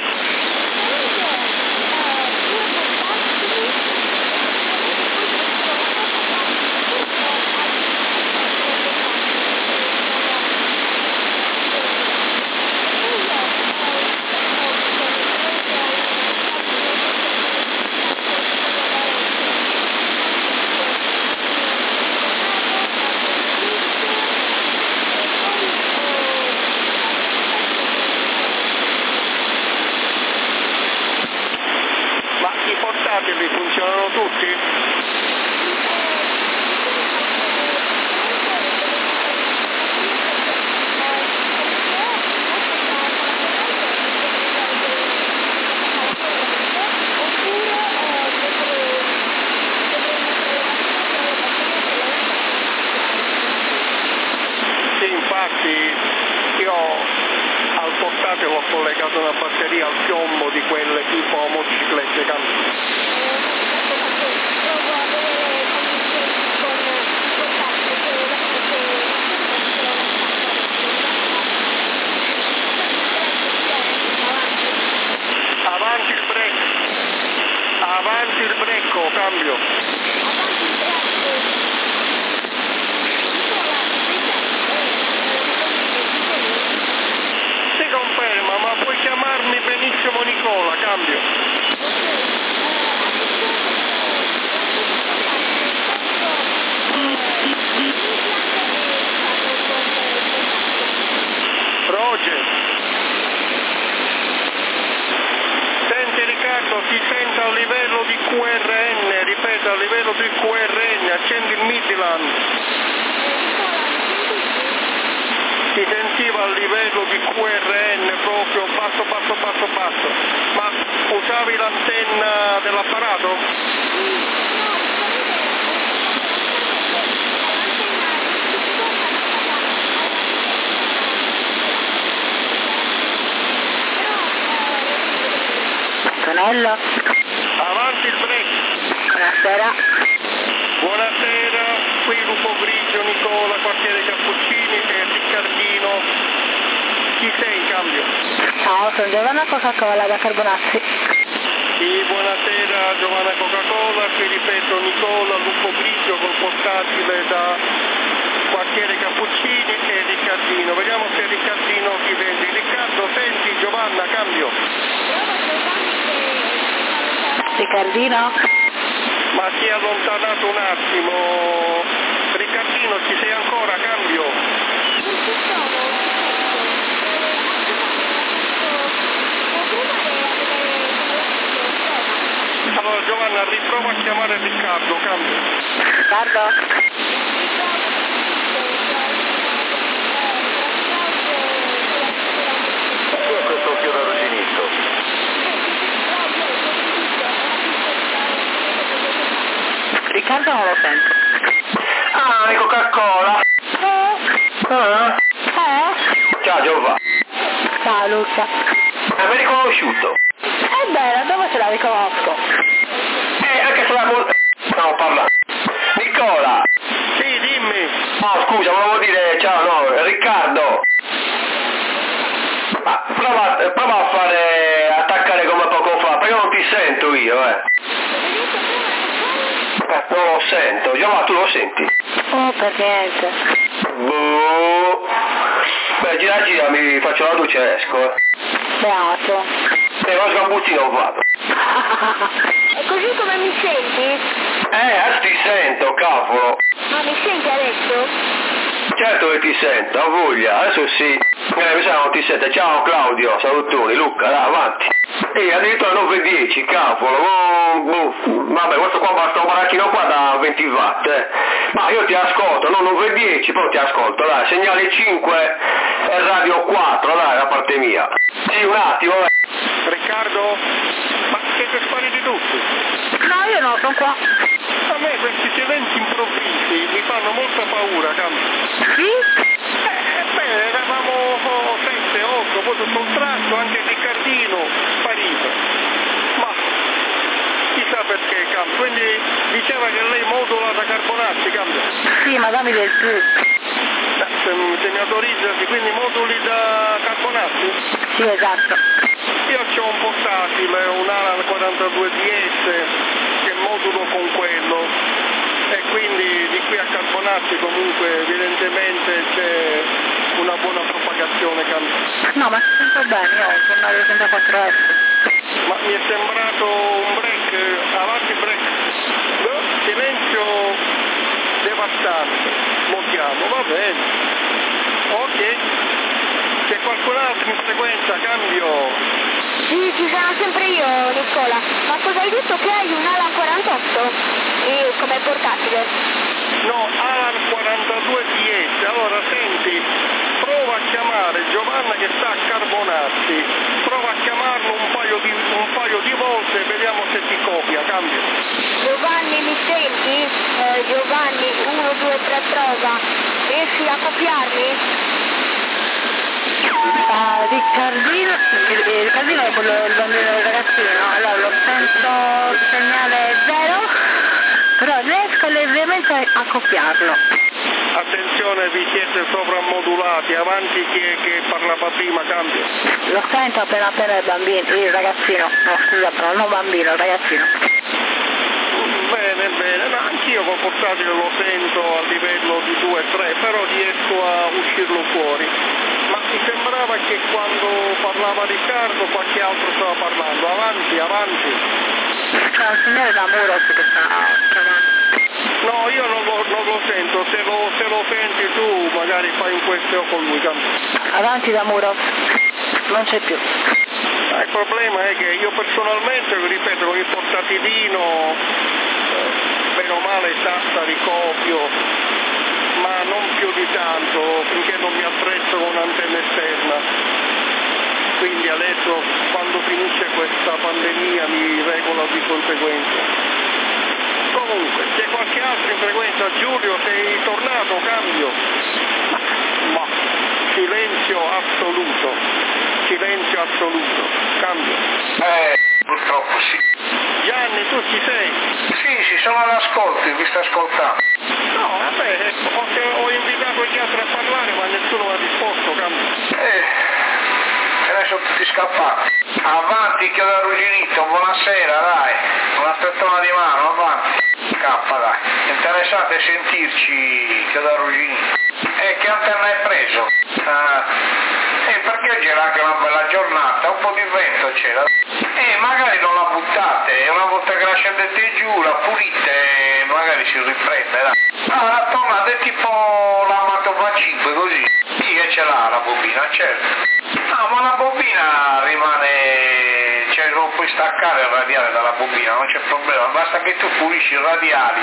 Vi funzionano tutti? Sì, infatti io al portatile ho collegato una batteria al piombo di quelle tipo motociclette. Avanti il brecco, cambio. Si conferma, ma puoi chiamarmi benissimo Nicola, cambio. Roger. Senti Riccardo, ti sento a livello di QRN, ripeto, a livello di QRN, accendi il Midland. Si sentiva a livello di QRN proprio basso, ma usavi l'antenna dell'apparato? Antonello? Avanti il break. Buonasera. Buonasera, qui Lupo Grigio, Nicola, quartiere Cappuccini e Riccardino. Chi sei in cambio? Ciao, sono Giovanna Coca-Cola da Carbonazzi. Sì, buonasera Giovanna Coca-Cola, qui ripeto Nicola, Lupo Grigio col portatile da quartiere Cappuccini e Riccardino. Vediamo se Riccardino ti vede. Riccardo, senti Giovanna, cambio. Riccardino? Ma si è allontanato un attimo. Riccardino, ci sei ancora, cambio? Allora Giovanna, Giovanna, riprova a chiamare Riccardo, cambia. Riccardo? Chi è questo chiodo arrugginito? Riccardo non lo sento. Ah, è Coca-Cola. Ah. Ciao Giovanni. Ciao Luca. Mi hai riconosciuto? Bene, dove ce la riconosco? Anche se la stavo parlando. Nicola. Sì, dimmi. Oh, scusa, volevo dire, ciao, no, Riccardo. Ma prova a fare, attaccare come poco fa, perché non ti sento io, non lo sento. Giovanni, tu lo senti? Oh, per niente. Boh. Beh, gira, mi faccio la doccia e esco. Beato. Lo sgambuzzino non vado. E così come mi senti? Adesso ti sento, cavolo. Ma mi senti adesso? Certo che ti sento, ho voglia, adesso sì. Mi sa non ti sente. Ciao Claudio, salutoni, Luca, dai, avanti. Addirittura 9:10, cavolo. Vabbè, questo baracchino qua da 20 watt, Ma io ti ascolto, no 9:10, però ti ascolto, dai, segnale 5 e radio 4, dai, da parte mia. Sì, un attimo, Riccardo? Ma siete spariti tutti? No, io no, sono qua. A me questi silenzi improvvisi mi fanno molta paura, cambia. Sì? Beh, eravamo 7, 8, poi tutto un tratto anche Riccardino sparito. Ma chissà perché, cambia. Quindi diceva che lei modula da Carbonazzi, cambia. Sì, ma dammi del più. Se mi autorizzi, quindi moduli da Carbonazzi? Sì, esatto. Io ho un portatile, un Alan 42DS che modulo con quello e quindi di qui a Carbonazzi comunque evidentemente c'è una buona propagazione. No, ma si sente bene, io ho un Mario 34S. Ma mi è sembrato un break, avanti break, silenzio devastante, montiamo, va bene, ok, c'è qualcun altro in frequenza, cambio. Sì, ci sono sempre io, Nicola. Ma cosa hai detto che hai un Alan 48? E come portatile? No, Alan 42 DS. Allora senti, prova a chiamare Giovanna che sta a Carbonazzi, prova a chiamarlo un paio di volte e vediamo se ti copia, cambia. Giovanni, mi senti? Giovanni, 1, 2, 3, prova. Riesci a copiarmi? Riccardino è quello del bambino del ragazzino, allora lo sento segnale 0, però riesco ovviamente a copiarlo. Attenzione, vi siete soprammodulati, avanti chi è che parlava prima, cambia. Lo sento appena il bambino, il ragazzino, no scusa però non bambino, il ragazzino. Bene, no, anch'io col portatile lo sento a livello di 2-3, però riesco a uscirlo fuori. Ma mi sembrava che quando parlava Riccardo qualche altro stava parlando. Avanti. C'è un signore da Muros che sta chiamando. No, io non lo sento, se lo senti tu magari fai un questio con lui. Avanti da Muros, non c'è più. Il problema è che io personalmente, ripeto, con il portatilino, bene o male tasta ricopio, ma non più di tanto, finché non mi attrezzo con un'antenna esterna. Quindi adesso, quando finisce questa pandemia, mi regolo di conseguenza. Comunque, c'è qualche altro in frequenza? Giulio, sei tornato, cambio? Ma silenzio assoluto, cambio. Purtroppo sì. Gianni, tu ci sei? Sì, sono all'ascolto, vi sto ascoltando. No, vabbè, ho invitato gli altri a parlare, ma nessuno ha risposto, cambio. Se ne sono tutti scappati. Avanti, chiodo arrugginito, buonasera, dai. Una spettona di mano, avanti. Scappa, dai. Interessante sentirci, chiodo arrugginito. Che antenna hai preso? Perché c'era anche una bella giornata, un po' di vento c'era. Magari non la buttate, una volta che la scendete giù, la pulite, magari si riprende, dai. La tornata è tipo la Matova 5, così. Sì che ce l'ha la bobina, certo. Ma la bobina rimane, cioè non lo puoi staccare il radiale dalla bobina, non c'è problema, basta che tu pulisci i radiali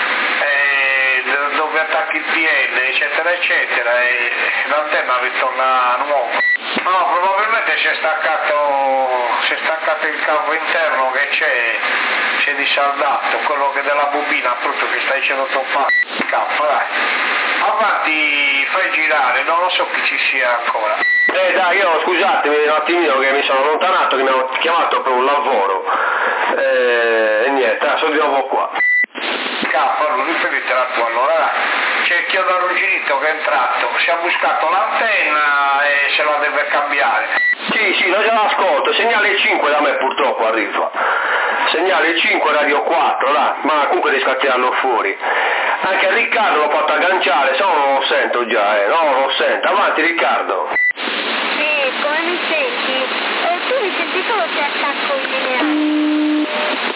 dove attacchi il PN eccetera eccetera e l'antenna ritorna nuova. No, probabilmente c'è staccato il cavo interno che c'è disaldato, quello che della bobina appunto che stai dicendo troppo K, dai. Avanti, fai girare, non lo so chi ci sia ancora. Dai, io scusatemi un attimino che mi sono allontanato, che mi hanno chiamato per un lavoro e niente, sono di nuovo qua. Allora ripetitela tu, allora dai. C'è il chiodo arrugginito che è entrato, si è buscato l'antenna e se la deve cambiare. Sì, lo già l'ascolto, segnale 5 da me purtroppo arriva. Segnale 5 radio 4 là, ma comunque riesco a tirarlo fuori. Anche a Riccardo l'ho fatto agganciare, se no non lo sento già, no, lo sento. Avanti Riccardo. Sì, come mi senti? Tu mi senti solo se attacco il lineare.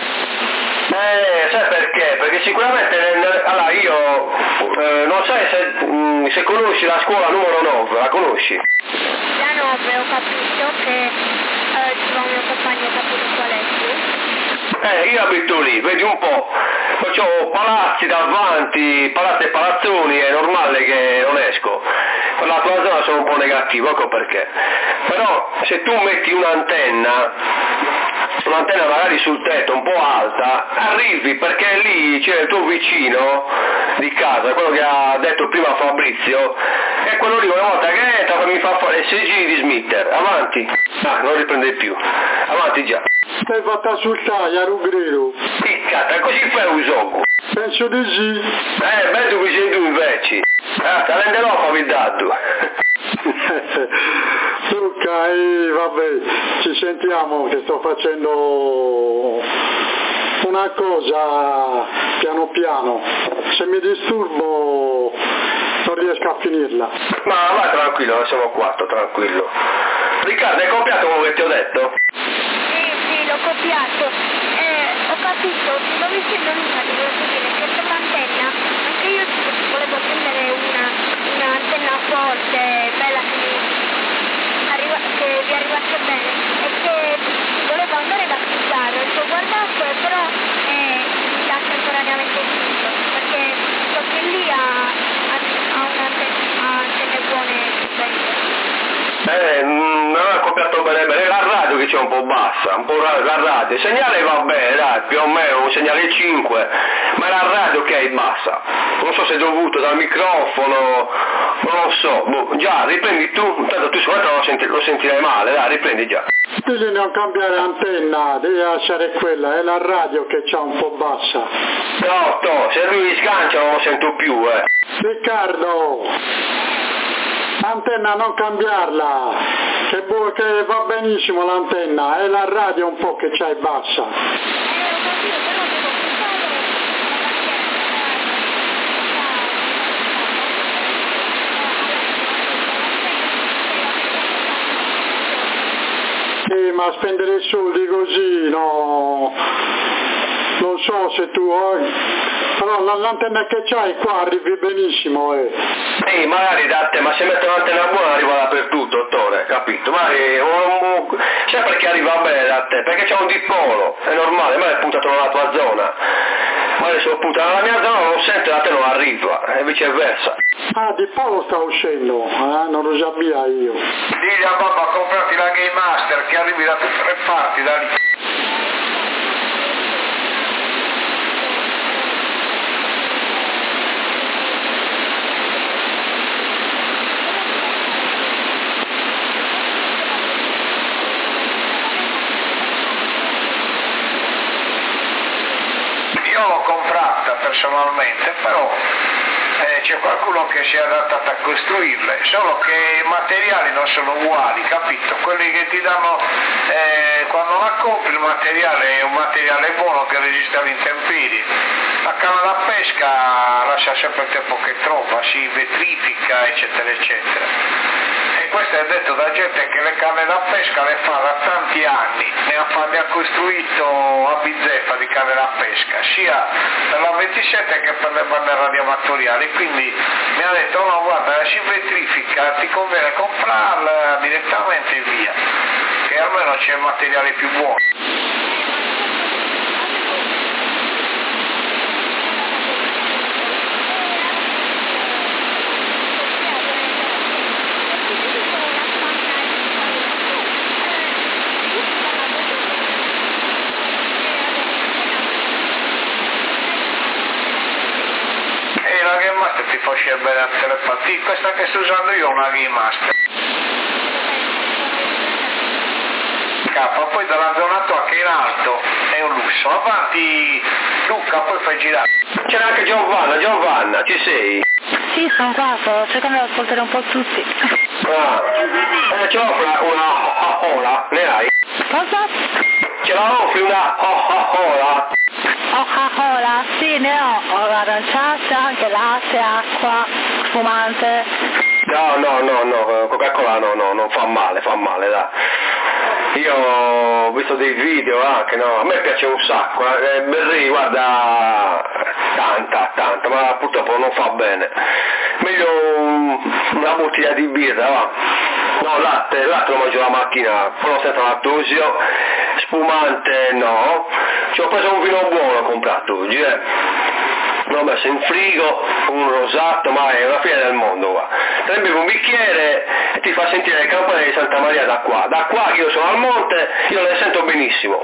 Sai perché? Perché sicuramente, allora io non sai se conosci la scuola numero 9, la conosci? La 9 ho capito che il mio compagno ha capito qual è tu. Io abito lì, vedi un po', poi ho palazzi davanti, palazzi e palazzoni, è normale che non esco. Per la tua zona sono un po' negativo, ecco perché. Però se tu metti un'antenna magari sul tetto un po' alta, arrivi perché lì c'è il tuo vicino di casa, quello che ha detto prima Fabrizio, e quello lì una volta che entra mi fa fare 6 giri di smitter, avanti, non riprende più, avanti già. Stai fatta sul taglio, Rugrero. Piccata, così fai un gioco. Penso di sì. Penso che sei tu invece. Te renderò favidato. Ok, vabbè, ci sentiamo che sto facendo una cosa piano piano. Se mi disturbo non riesco a finirla. Ma vai tranquillo, siamo qua, sto tranquillo. Riccardo, hai copiato quello che ti ho detto? Sì, l'ho copiato. Ho capito, non mi sembra nulla di quello che viene, che per l'antenna, anche io volevo prendere un'antenna forte, bella che vi arrivasse bene, e che volevo andare da acquistare, ho detto guardate, però mi dà temporaneamente tutto, perché so che lì ha antenne buone non ha copiato bene, la radio che c'è un po' bassa, un po' la radio, il segnale va bene, dai, più o meno un segnale 5, ma è la radio che è bassa, non so se è dovuto dal microfono, non lo so, già, riprendi tu, tanto tu sicuramente lo sentirai male, dai, riprendi già. Devi non cambiare antenna, devi lasciare quella, è la radio che c'ha un po' bassa. No, se lui mi sgancia non lo sento più, Riccardo! L'antenna non cambiarla, che va benissimo l'antenna, è la radio un po' che c'hai bassa. Ma spendere soldi così, no, non so se tu però l'antenna che c'hai qua arrivi benissimo, Sì, magari da te, ma se mette un'antenna buona arriva dappertutto, dottore, capito? Magari sai perché arriva bene da te? Perché c'è un dipolo, è normale, ma è puntato nella tua zona. Magari se lo punta nella mia zona non lo sente, da te non arriva, e viceversa. Ah, dipolo sta uscendo, non lo sapevo io. Digli a babà, comprati la Game Master che arrivi da tutte le parti da lì. Io l'ho comprata personalmente, però c'è qualcuno che si è adattato a costruirle, solo che i materiali non sono uguali, capito? Quelli che ti danno quando la compri il materiale è un materiale buono che resiste all'intemperie. La canna da pesca lascia sempre il tempo che trova, si vetrifica eccetera eccetera. E questo è detto da gente che le canne da pesca le fa da tanti anni, ne ha costruito a bizzeffa di canne da pesca, sia per la 27 che per le bande radioamatoriali, quindi mi ha detto no guarda si vetrifica, ti conviene comprarla direttamente e via, che almeno c'è materiale più buono. conosce bene la telepatia, questa che sto usando io è una Game Master. Poi dalla zona tua che è in alto è un lusso. Avanti Luca, poi fai girare. C'era anche Giovanna, ci sei? Sì, sono qua, sto cercando di ascoltare un po' tutti. Ce l'ho una ola, ne hai? Cosa? Ce la offri una ola? Coca-Cola, sì, ne ho aranciata, anche latte, acqua, spumante. No, Coca-Cola no, non fa male, dai. Io ho visto dei video anche, no, a me piace un sacco, Berry, guarda, tanta, ma purtroppo non fa bene. Meglio una bottiglia di birra, va. No, latte lo mangio la macchina, però senza lattosio, spumante no. Ci ho preso un vino buono, ho comprato oggi, l'ho messo in frigo, un rosato, ma è una fine del mondo qua. Te ne bevi un bicchiere e ti fa sentire le campane di Santa Maria da qua che io sono al monte, io le sento benissimo.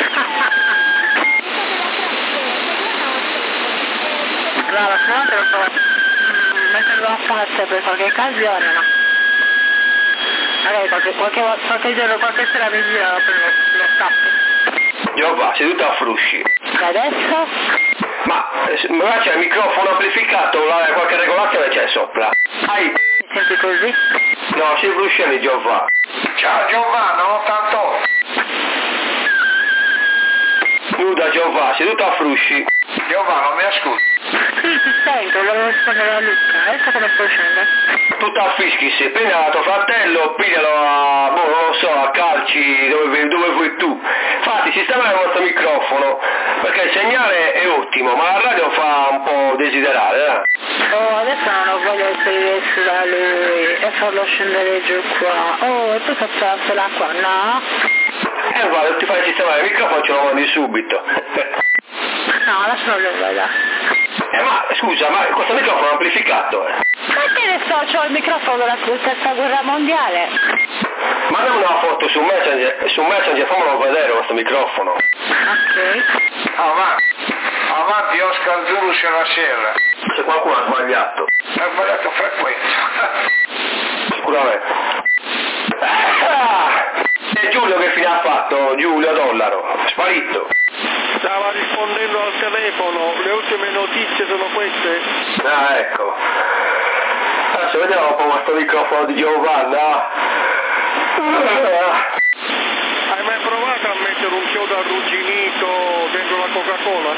Brava, se no te lo so metterlo a parte per qualche occasione, no? Magari qualche giorno, qualche sera mi gira lo scappo. Giova, seduta a frusci. Adesso? Ma magari c'è il microfono amplificato, qualche regolazione c'è sopra. Mi senti così? No, si frusciani Giova. Ciao Giovanna, 88. Nuda Giova, seduta a frusci. Giovanna, mi ascolti? Sì, ti sento, volevo rispondere a Luca, adesso come sto uscendo? Tutta a fischi, se prenda tuo fratello, piglialo non lo so, a calci, dove vuoi tu. Infatti, sistemare il vostro microfono, perché il segnale è ottimo, ma la radio fa un po' desiderare, Oh, adesso non ho voglia di salire su da lui e farlo scendere giù qua. Oh, e poi facciarsela qua, no? Guarda, ti fai sistemare il microfono, ce lo mandi subito. No, adesso non lo vedo. Ma scusa, ma questo microfono è amplificato, Ma che ne so, c'ho il microfono della terza guerra mondiale. Mandami una foto su Messenger, fammelo vedere questo microfono. Ok. Avanti Oscar Zulu Sierra Sierra. Se qualcuno ha sbagliato. Ha sbagliato frequenza. Sicuramente. È Giulio che fine ha fatto? Giulio Dollaro, sparito. Stava rispondendo al telefono, le ultime notizie sono queste. Ah, ecco. Adesso vediamo un po' questo microfono di Giovanna. Hai mai provato a mettere un chiodo arrugginito dentro la Coca-Cola?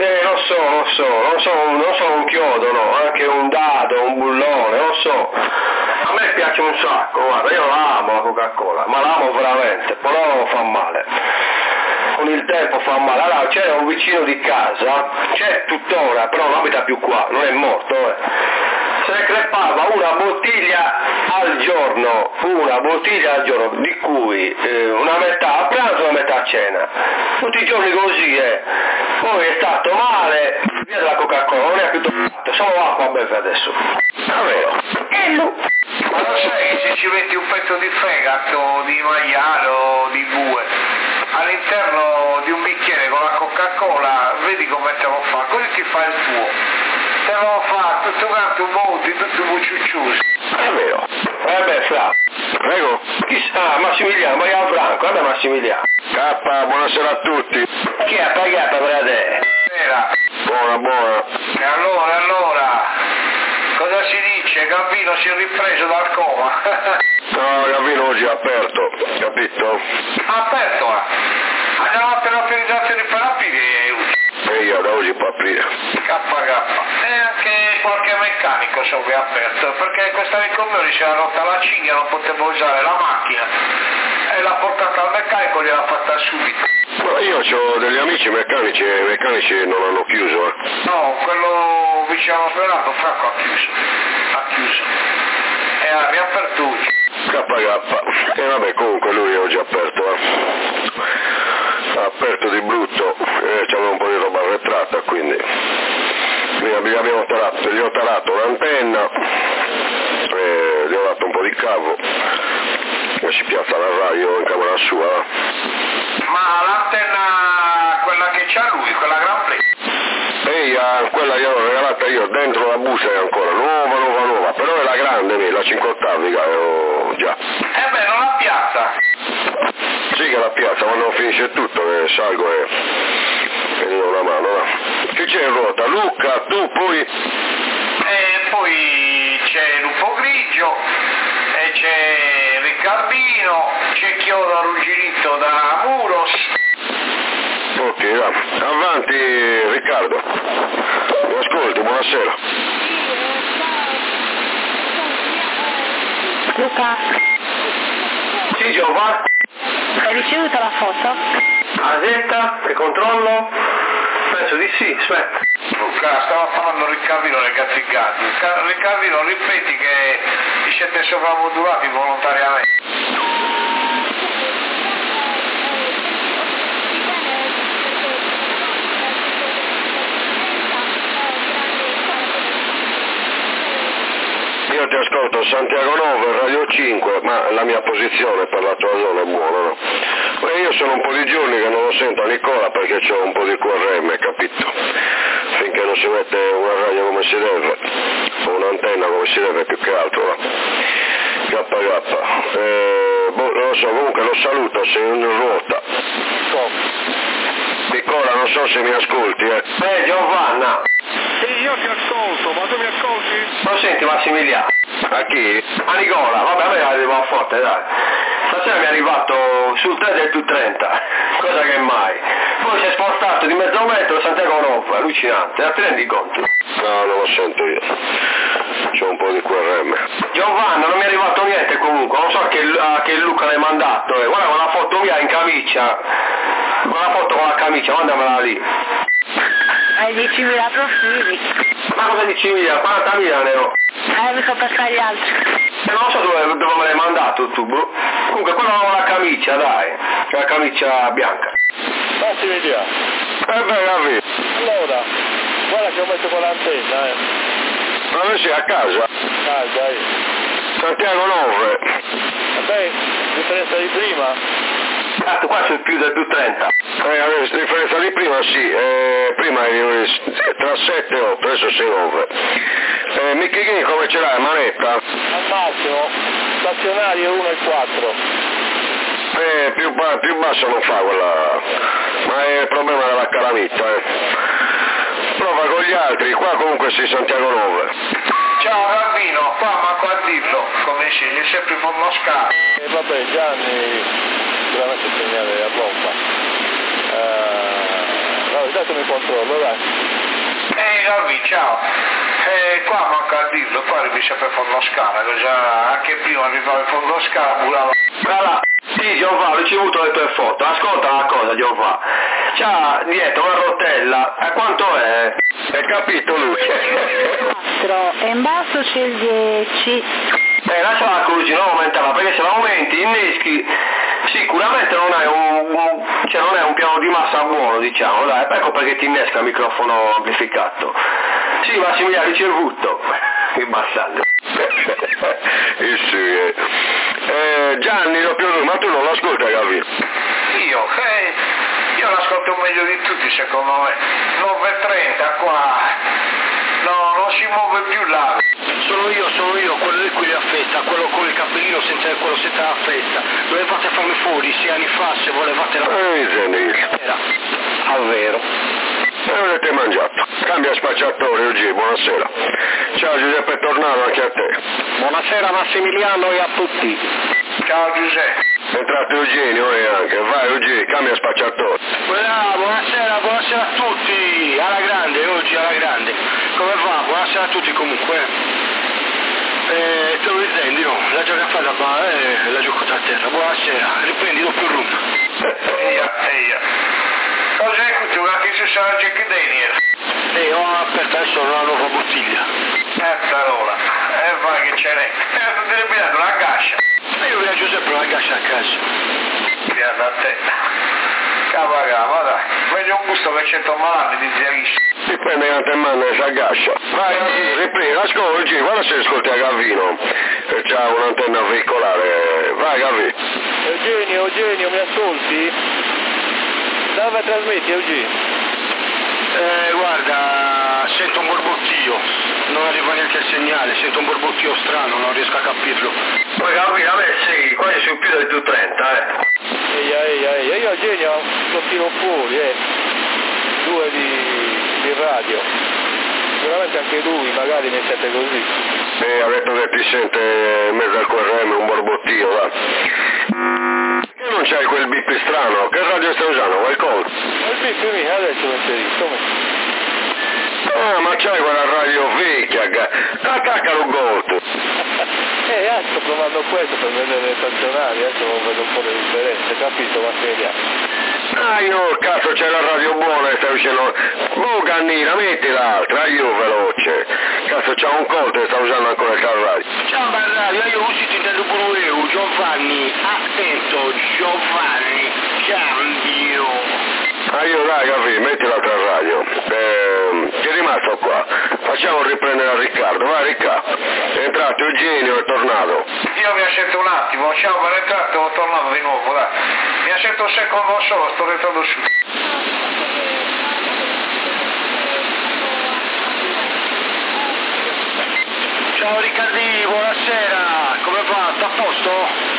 Non so un chiodo, no, anche un dado, un bullone, non so. A me piace un sacco, guarda, io la amo la Coca-Cola, ma la amo veramente, però fa male. Con il tempo fa male. Allora c'era un vicino di casa, c'è tuttora, però non abita più qua, non è morto, se ne crepava una bottiglia al giorno, di cui una metà a pranzo e una metà a cena. Tutti i giorni così, Poi è stato male, via della Coca-Cola, non è più toccato, solo acqua a bere adesso. Davvero. Ma lo sai che se ci metti un pezzo di fegato, di maiale o di bue all'interno di un bicchiere con la Coca-Cola, vedi come te lo fa, così ti fa il tuo. Te lo fa tutto quanto molti, tutti bucciucciusi. È vero. Fra. Prego. Massimiliano, Maria Franco, vabbè Massimiliano. Buonasera a tutti. Chi è pagato per te? Era. Buona. E allora, cosa si dice? Gambino si è ripreso dal coma. No, Gambino oggi è aperto, capito? Aperto, andiamo per l'autorizzazione per aprire. E io da oggi può aprire. K. E anche qualche meccanico so che è aperto, perché questa amico mio si era rotta la cinghia, non poteva usare la macchina e l'ha portata al meccanico e gliel'ha fatta subito. Ma io ho degli amici meccanici e i meccanici non hanno chiuso. No, quello vicino allo Sperando, Franco ha chiuso. E ha riaperto oggi. KK. E vabbè, comunque lui è oggi aperto, Ha aperto di brutto, c'aveva un po' di roba arretrata, quindi gli ho tarato l'antenna, gli ho dato un po' di cavo e si piazza la radio in camera sua. Ma l'antenna, quella che c'ha lui, quella Gran Prix? mia, quella che l'ho regalata io, dentro la busta è ancora nuova, però è la grande, la 5 ottavi che avevo già. Beh, non la piazza. Sì che la piazza, quando finisce tutto, che salgo e mi do una mano, no? Chi c'è in ruota? Luca, tu, poi? E poi c'è Lupo Grigio, e c'è Riccardino, c'è Chiodo Arrugginito da Muros. Ok, va. Avanti Riccardo. Mi ascolti, buonasera. Luca, Sì, Giovanni. hai ricevuto la foto? Aspetta, che controllo? Penso di sì, aspetta. Luca, stava parlando Riccardino nel Gazzigatti. Riccardino, ripeti che vi siete sopravvotati volontariamente. Io ti ascolto Santiago 9, Radio 5, ma la mia posizione per la tua zona è buona, no? E io sono un po' di giorni che non lo sento a Nicola perché c'ho un po' di QRM, capito? Finché non si mette una radio come si deve, o un'antenna come si deve più che altro, va. Non lo so, comunque lo saluto, sei in ruota. Nicola, non so se mi ascolti, Giovanna. Sì, io ti ascolto, ma tu mi ascolti? Lo senti Massimiliano? A chi? A Nicola, vabbè, a me arriva forte, dai. Stasera mi è arrivato sul 3 del più 30, cosa che mai. Poi si è spostato di mezzo metro Santiago 9, allucinante, te rendi conto? No, non lo sento io. C'ho un po' di QRM. Giovanna, non mi è arrivato niente comunque, non so che Luca l'hai mandato, guarda con la foto mia in camicia, con la foto con la camicia, mandamela lì. Hai 10.000 profili. Ma cosa 10.000? 40.000 ne ho. Mi sono passati gli altri. Non so dove me l'hai mandato tu, bro. Comunque quello con la camicia, dai, la camicia bianca. Massimiliano. Beh, Gavi. Allora, guarda che ho messo con l'antenna, Ma noi sei a casa? Dai. Santiago 9. Vabbè, differenza di prima. Qua c'è più del più 30. La differenza di prima sì, prima eri tra 7 e 8, adesso sei 9. Michighin come ce l'hai, manetta? Al massimo, stazionario 1 e 4. Più basso non fa quella, ma è il problema della calamita, Prova con gli altri, qua comunque sei Santiago 9. Ciao Garbino, qua manco a dirlo, come scegli, sempre con lo scalo. E vabbè, Gianni sicuramente segnale a bomba. Vabbè, datemi il controllo, dai. Garbi, ciao. Qua manca a dirlo, qua arrivi sempre fondo scala, che già anche prima arrivava in fondo scala, burava. Brava. Sì, Giovanni, ho ricevuto le tue foto. Ascolta una cosa, Giovanni. C'ha dietro una rotella, quanto è? Hai capito lui? 4 e in basso c'è il 10. Lascia la cruce, non aumentarla, perché se la aumenti, inneschi, sicuramente non è un piano di massa buono, diciamo, dai, ecco perché ti innesca il microfono amplificato. Sì, Massimiliano, ricevuto. Che bastardo. Sì. Gianni, ma tu non l'ascolta, Gavi? Io l'ascolto meglio di tutti, secondo me. 9.30 qua, no, non si muove più là. Sono io, quello di cui a festa, quello con il cappellino senza quello senza la festa. Dovevate farmi fuori 6 anni fa se volevate la... Al vero. Avete mangiato. Cambia spacciatore oggi, buonasera. Ciao Giuseppe Tornaro, anche a te. Buonasera Massimiliano e a tutti. Ciao Giuseppe. È entrato Eugenio e anche. Vai Eugenio, cambia spacciatore. Buonasera a tutti. Alla grande, oggi alla grande. Come va? Buonasera a tutti comunque. Te lo riprendi, no? La giocata qua, la giocata a terra. Buonasera, riprendi doppio rum. Eia. Cosa écoute, anche se sarà Jack Daniel. Ho aperto adesso una nuova bottiglia. Parola. Vai che ce n'è. Ti devi dare una gascia. Io vedo Giuseppe una gascia a casa. Piano a te. Cava, dai. Meglio un gusto che 100 malanni di ziarisci. Dipende quante manna si aggascia. Vai, riprendi, ascolti, guarda se ascolti a Gavino. C'ha un'antenna veicolare. Vai Gavi. Eugenio, mi ascolti? Dove trasmetti, Eugenio? Guarda, sento un borbottio, non arriva neanche il segnale, sento un borbottio strano, non riesco a capirlo. Poi capire, a me sì, quasi sul più del 230, Ehi, io genio lo tiro fuori, 2 di radio. Sicuramente anche lui magari ne sente così. ha detto che ti sente in mezzo al QRM un borbottio, va. Che non c'hai quel bip strano? Che radio stai usando? Qualcosa? Il bip mica adesso mi inserisco, come? Ah, ma c'hai quella radio vecchia, attaccalo un golto. Sto provando questo per vedere le stazionali, adesso vedo un po' le differenze, capito, ma vediamo. Ah, io, cazzo, c'è la radio buona e stai uscendo. Cannina, metti l'altra, io veloce. Cazzo, c'ha un colto e sta usando ancora il radio. Ciao radio, io uso ti intendo pure io, Giovanni, attento, Giovanni, cambio. Ah, io dai, capì, metti l'altra radio. Che è rimasto qua. Facciamo riprendere a Riccardo, vai Riccardo. È entrato Eugenio, è tornato. Io mi accetto un attimo, ciao, per entrare, ho tornato di nuovo, dai. Mi accetto un secondo solo, sto rientrando su. Ciao Riccardi, buonasera, come va? Sta a posto?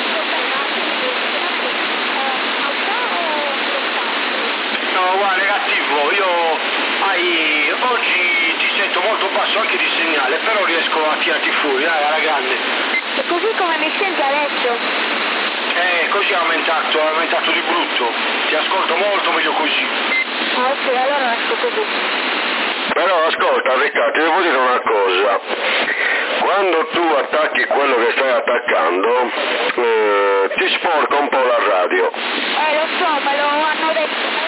No, guarda, negativo, oggi ti sento molto basso anche di segnale, però riesco a tirarti fuori, dai, alla grande. E così come mi senti adesso? Così è aumentato di brutto, ti ascolto molto meglio così. Ah, ok, allora ecco così. Però ascolta Riccardo, ti devo dire una cosa. Quando tu attacchi quello che stai attaccando, ti sporca un po' la radio. Lo so, ma lo hanno detto.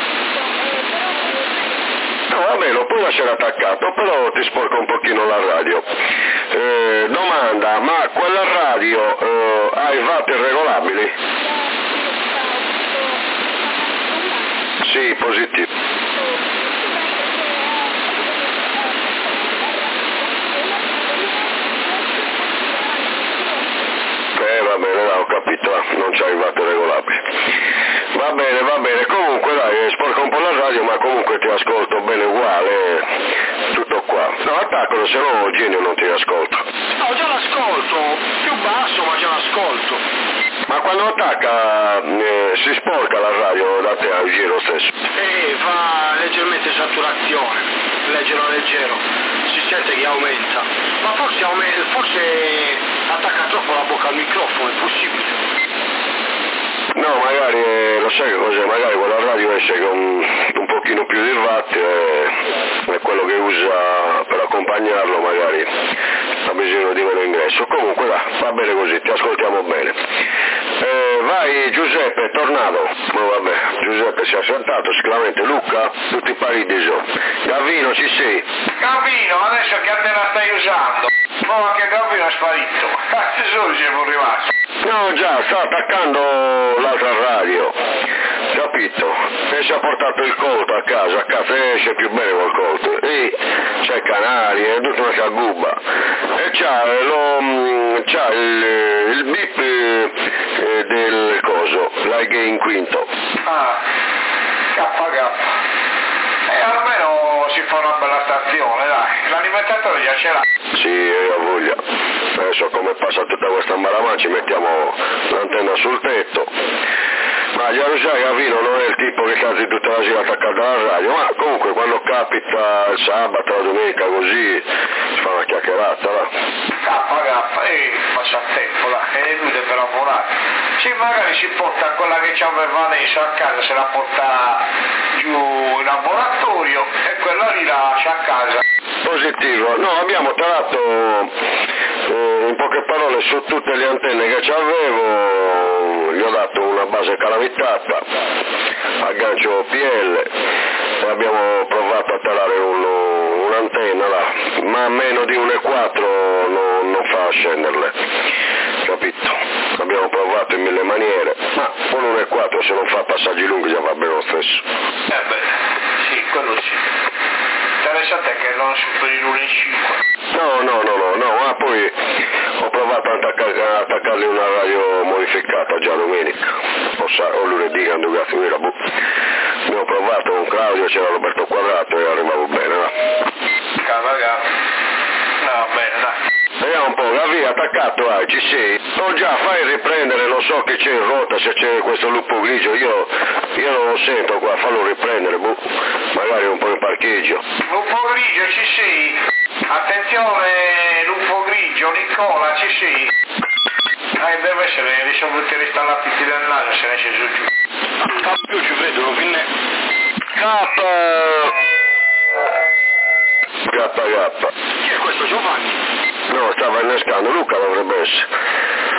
No, vabbè, lo puoi lasciare attaccato, però ti sporca un pochino la radio. Domanda, ma quella radio ha i watt regolabili? Sì, positivo. Va bene, ho capito, non c'hai i watt regolabili. Va bene, comunque dai, sporca un po' la radio, ma comunque ti ascolto bene uguale, tutto qua. No, attaccalo, se no Eugenio non ti ascolto. No, già l'ascolto, più basso ma già l'ascolto. Ma quando attacca si sporca la radio da te al giro stesso? Fa leggermente saturazione, leggero, si sente che aumenta, ma forse attacca troppo la bocca al microfono, è possibile. No, magari, lo sai che cos'è, magari quella radio esce con un pochino più di watt e quello che usa per accompagnarlo magari ha bisogno di meno ingresso. Comunque va bene così, ti ascoltiamo bene. Vai Giuseppe, è tornato. Vabbè, Giuseppe si è assentato, sicuramente Luca, tutti pari di so. Gavino, ci sei? Gavino, adesso che antena stai usando? No, anche Gavino è sparito. Tesoro siamo arrivati. No, già, sta attaccando l'altra radio, capito? E si è portato il colto a casa esce più bene col colto, e c'è canali, è tutta una sagubba, e c'ha il bip del coso, like in quinto. KK. E almeno si fa una bella stazione, dai, l'alimentatore già ce l'ha. Sì, ho voglia. Adesso come passa tutta questa maramà ci mettiamo l'antenna sul tetto. Ma già lo sai, Gavino non è il tipo che sta tutta la sera attaccato alla radio, ma comunque quando capita il sabato, la domenica così, si fa una chiacchierata, va. Faccia tempo, là, è inutile per lavorare. Sì, magari si porta quella che c'aveva Vanessa a casa, se la porta giù in laboratorio e quella lì la lascia a casa. Positivo, no, abbiamo tratto in poche parole su tutte le antenne che avevo, gli ho dato una base calamitata, aggancio PL, e abbiamo provato a tarare un'antenna là, ma a meno di 1,4 non fa scenderle, capito? Abbiamo provato in 1000 maniere, ma con 1,4 se non fa passaggi lunghi già va bene lo stesso. Sì, quello sì. Interessante che non superi l'1,5. No, ma poi ho provato ad attaccargli una radio modificata già domenica, o lunedì, quando cazzo era. Abbiamo provato con Claudio, c'era Roberto Quadrato e arrivavo bene, va. No, bene, dai. Vediamo un po', la via attaccato, ci sei? Oh già, fai riprendere, non so che c'è in rotta, se c'è questo lupo grigio, io non lo sento qua, fallo riprendere, magari un po' in parcheggio. Lupo grigio, ci sei? Attenzione, lupo grigio, Nicola, ci sei? Deve essere, li sono tutti ristallati tutti del naso, se ne esce giù. Più ci vedono, finne. K. Chi è questo, Giovanni? No, stava innescando, Luca dovrebbe essere.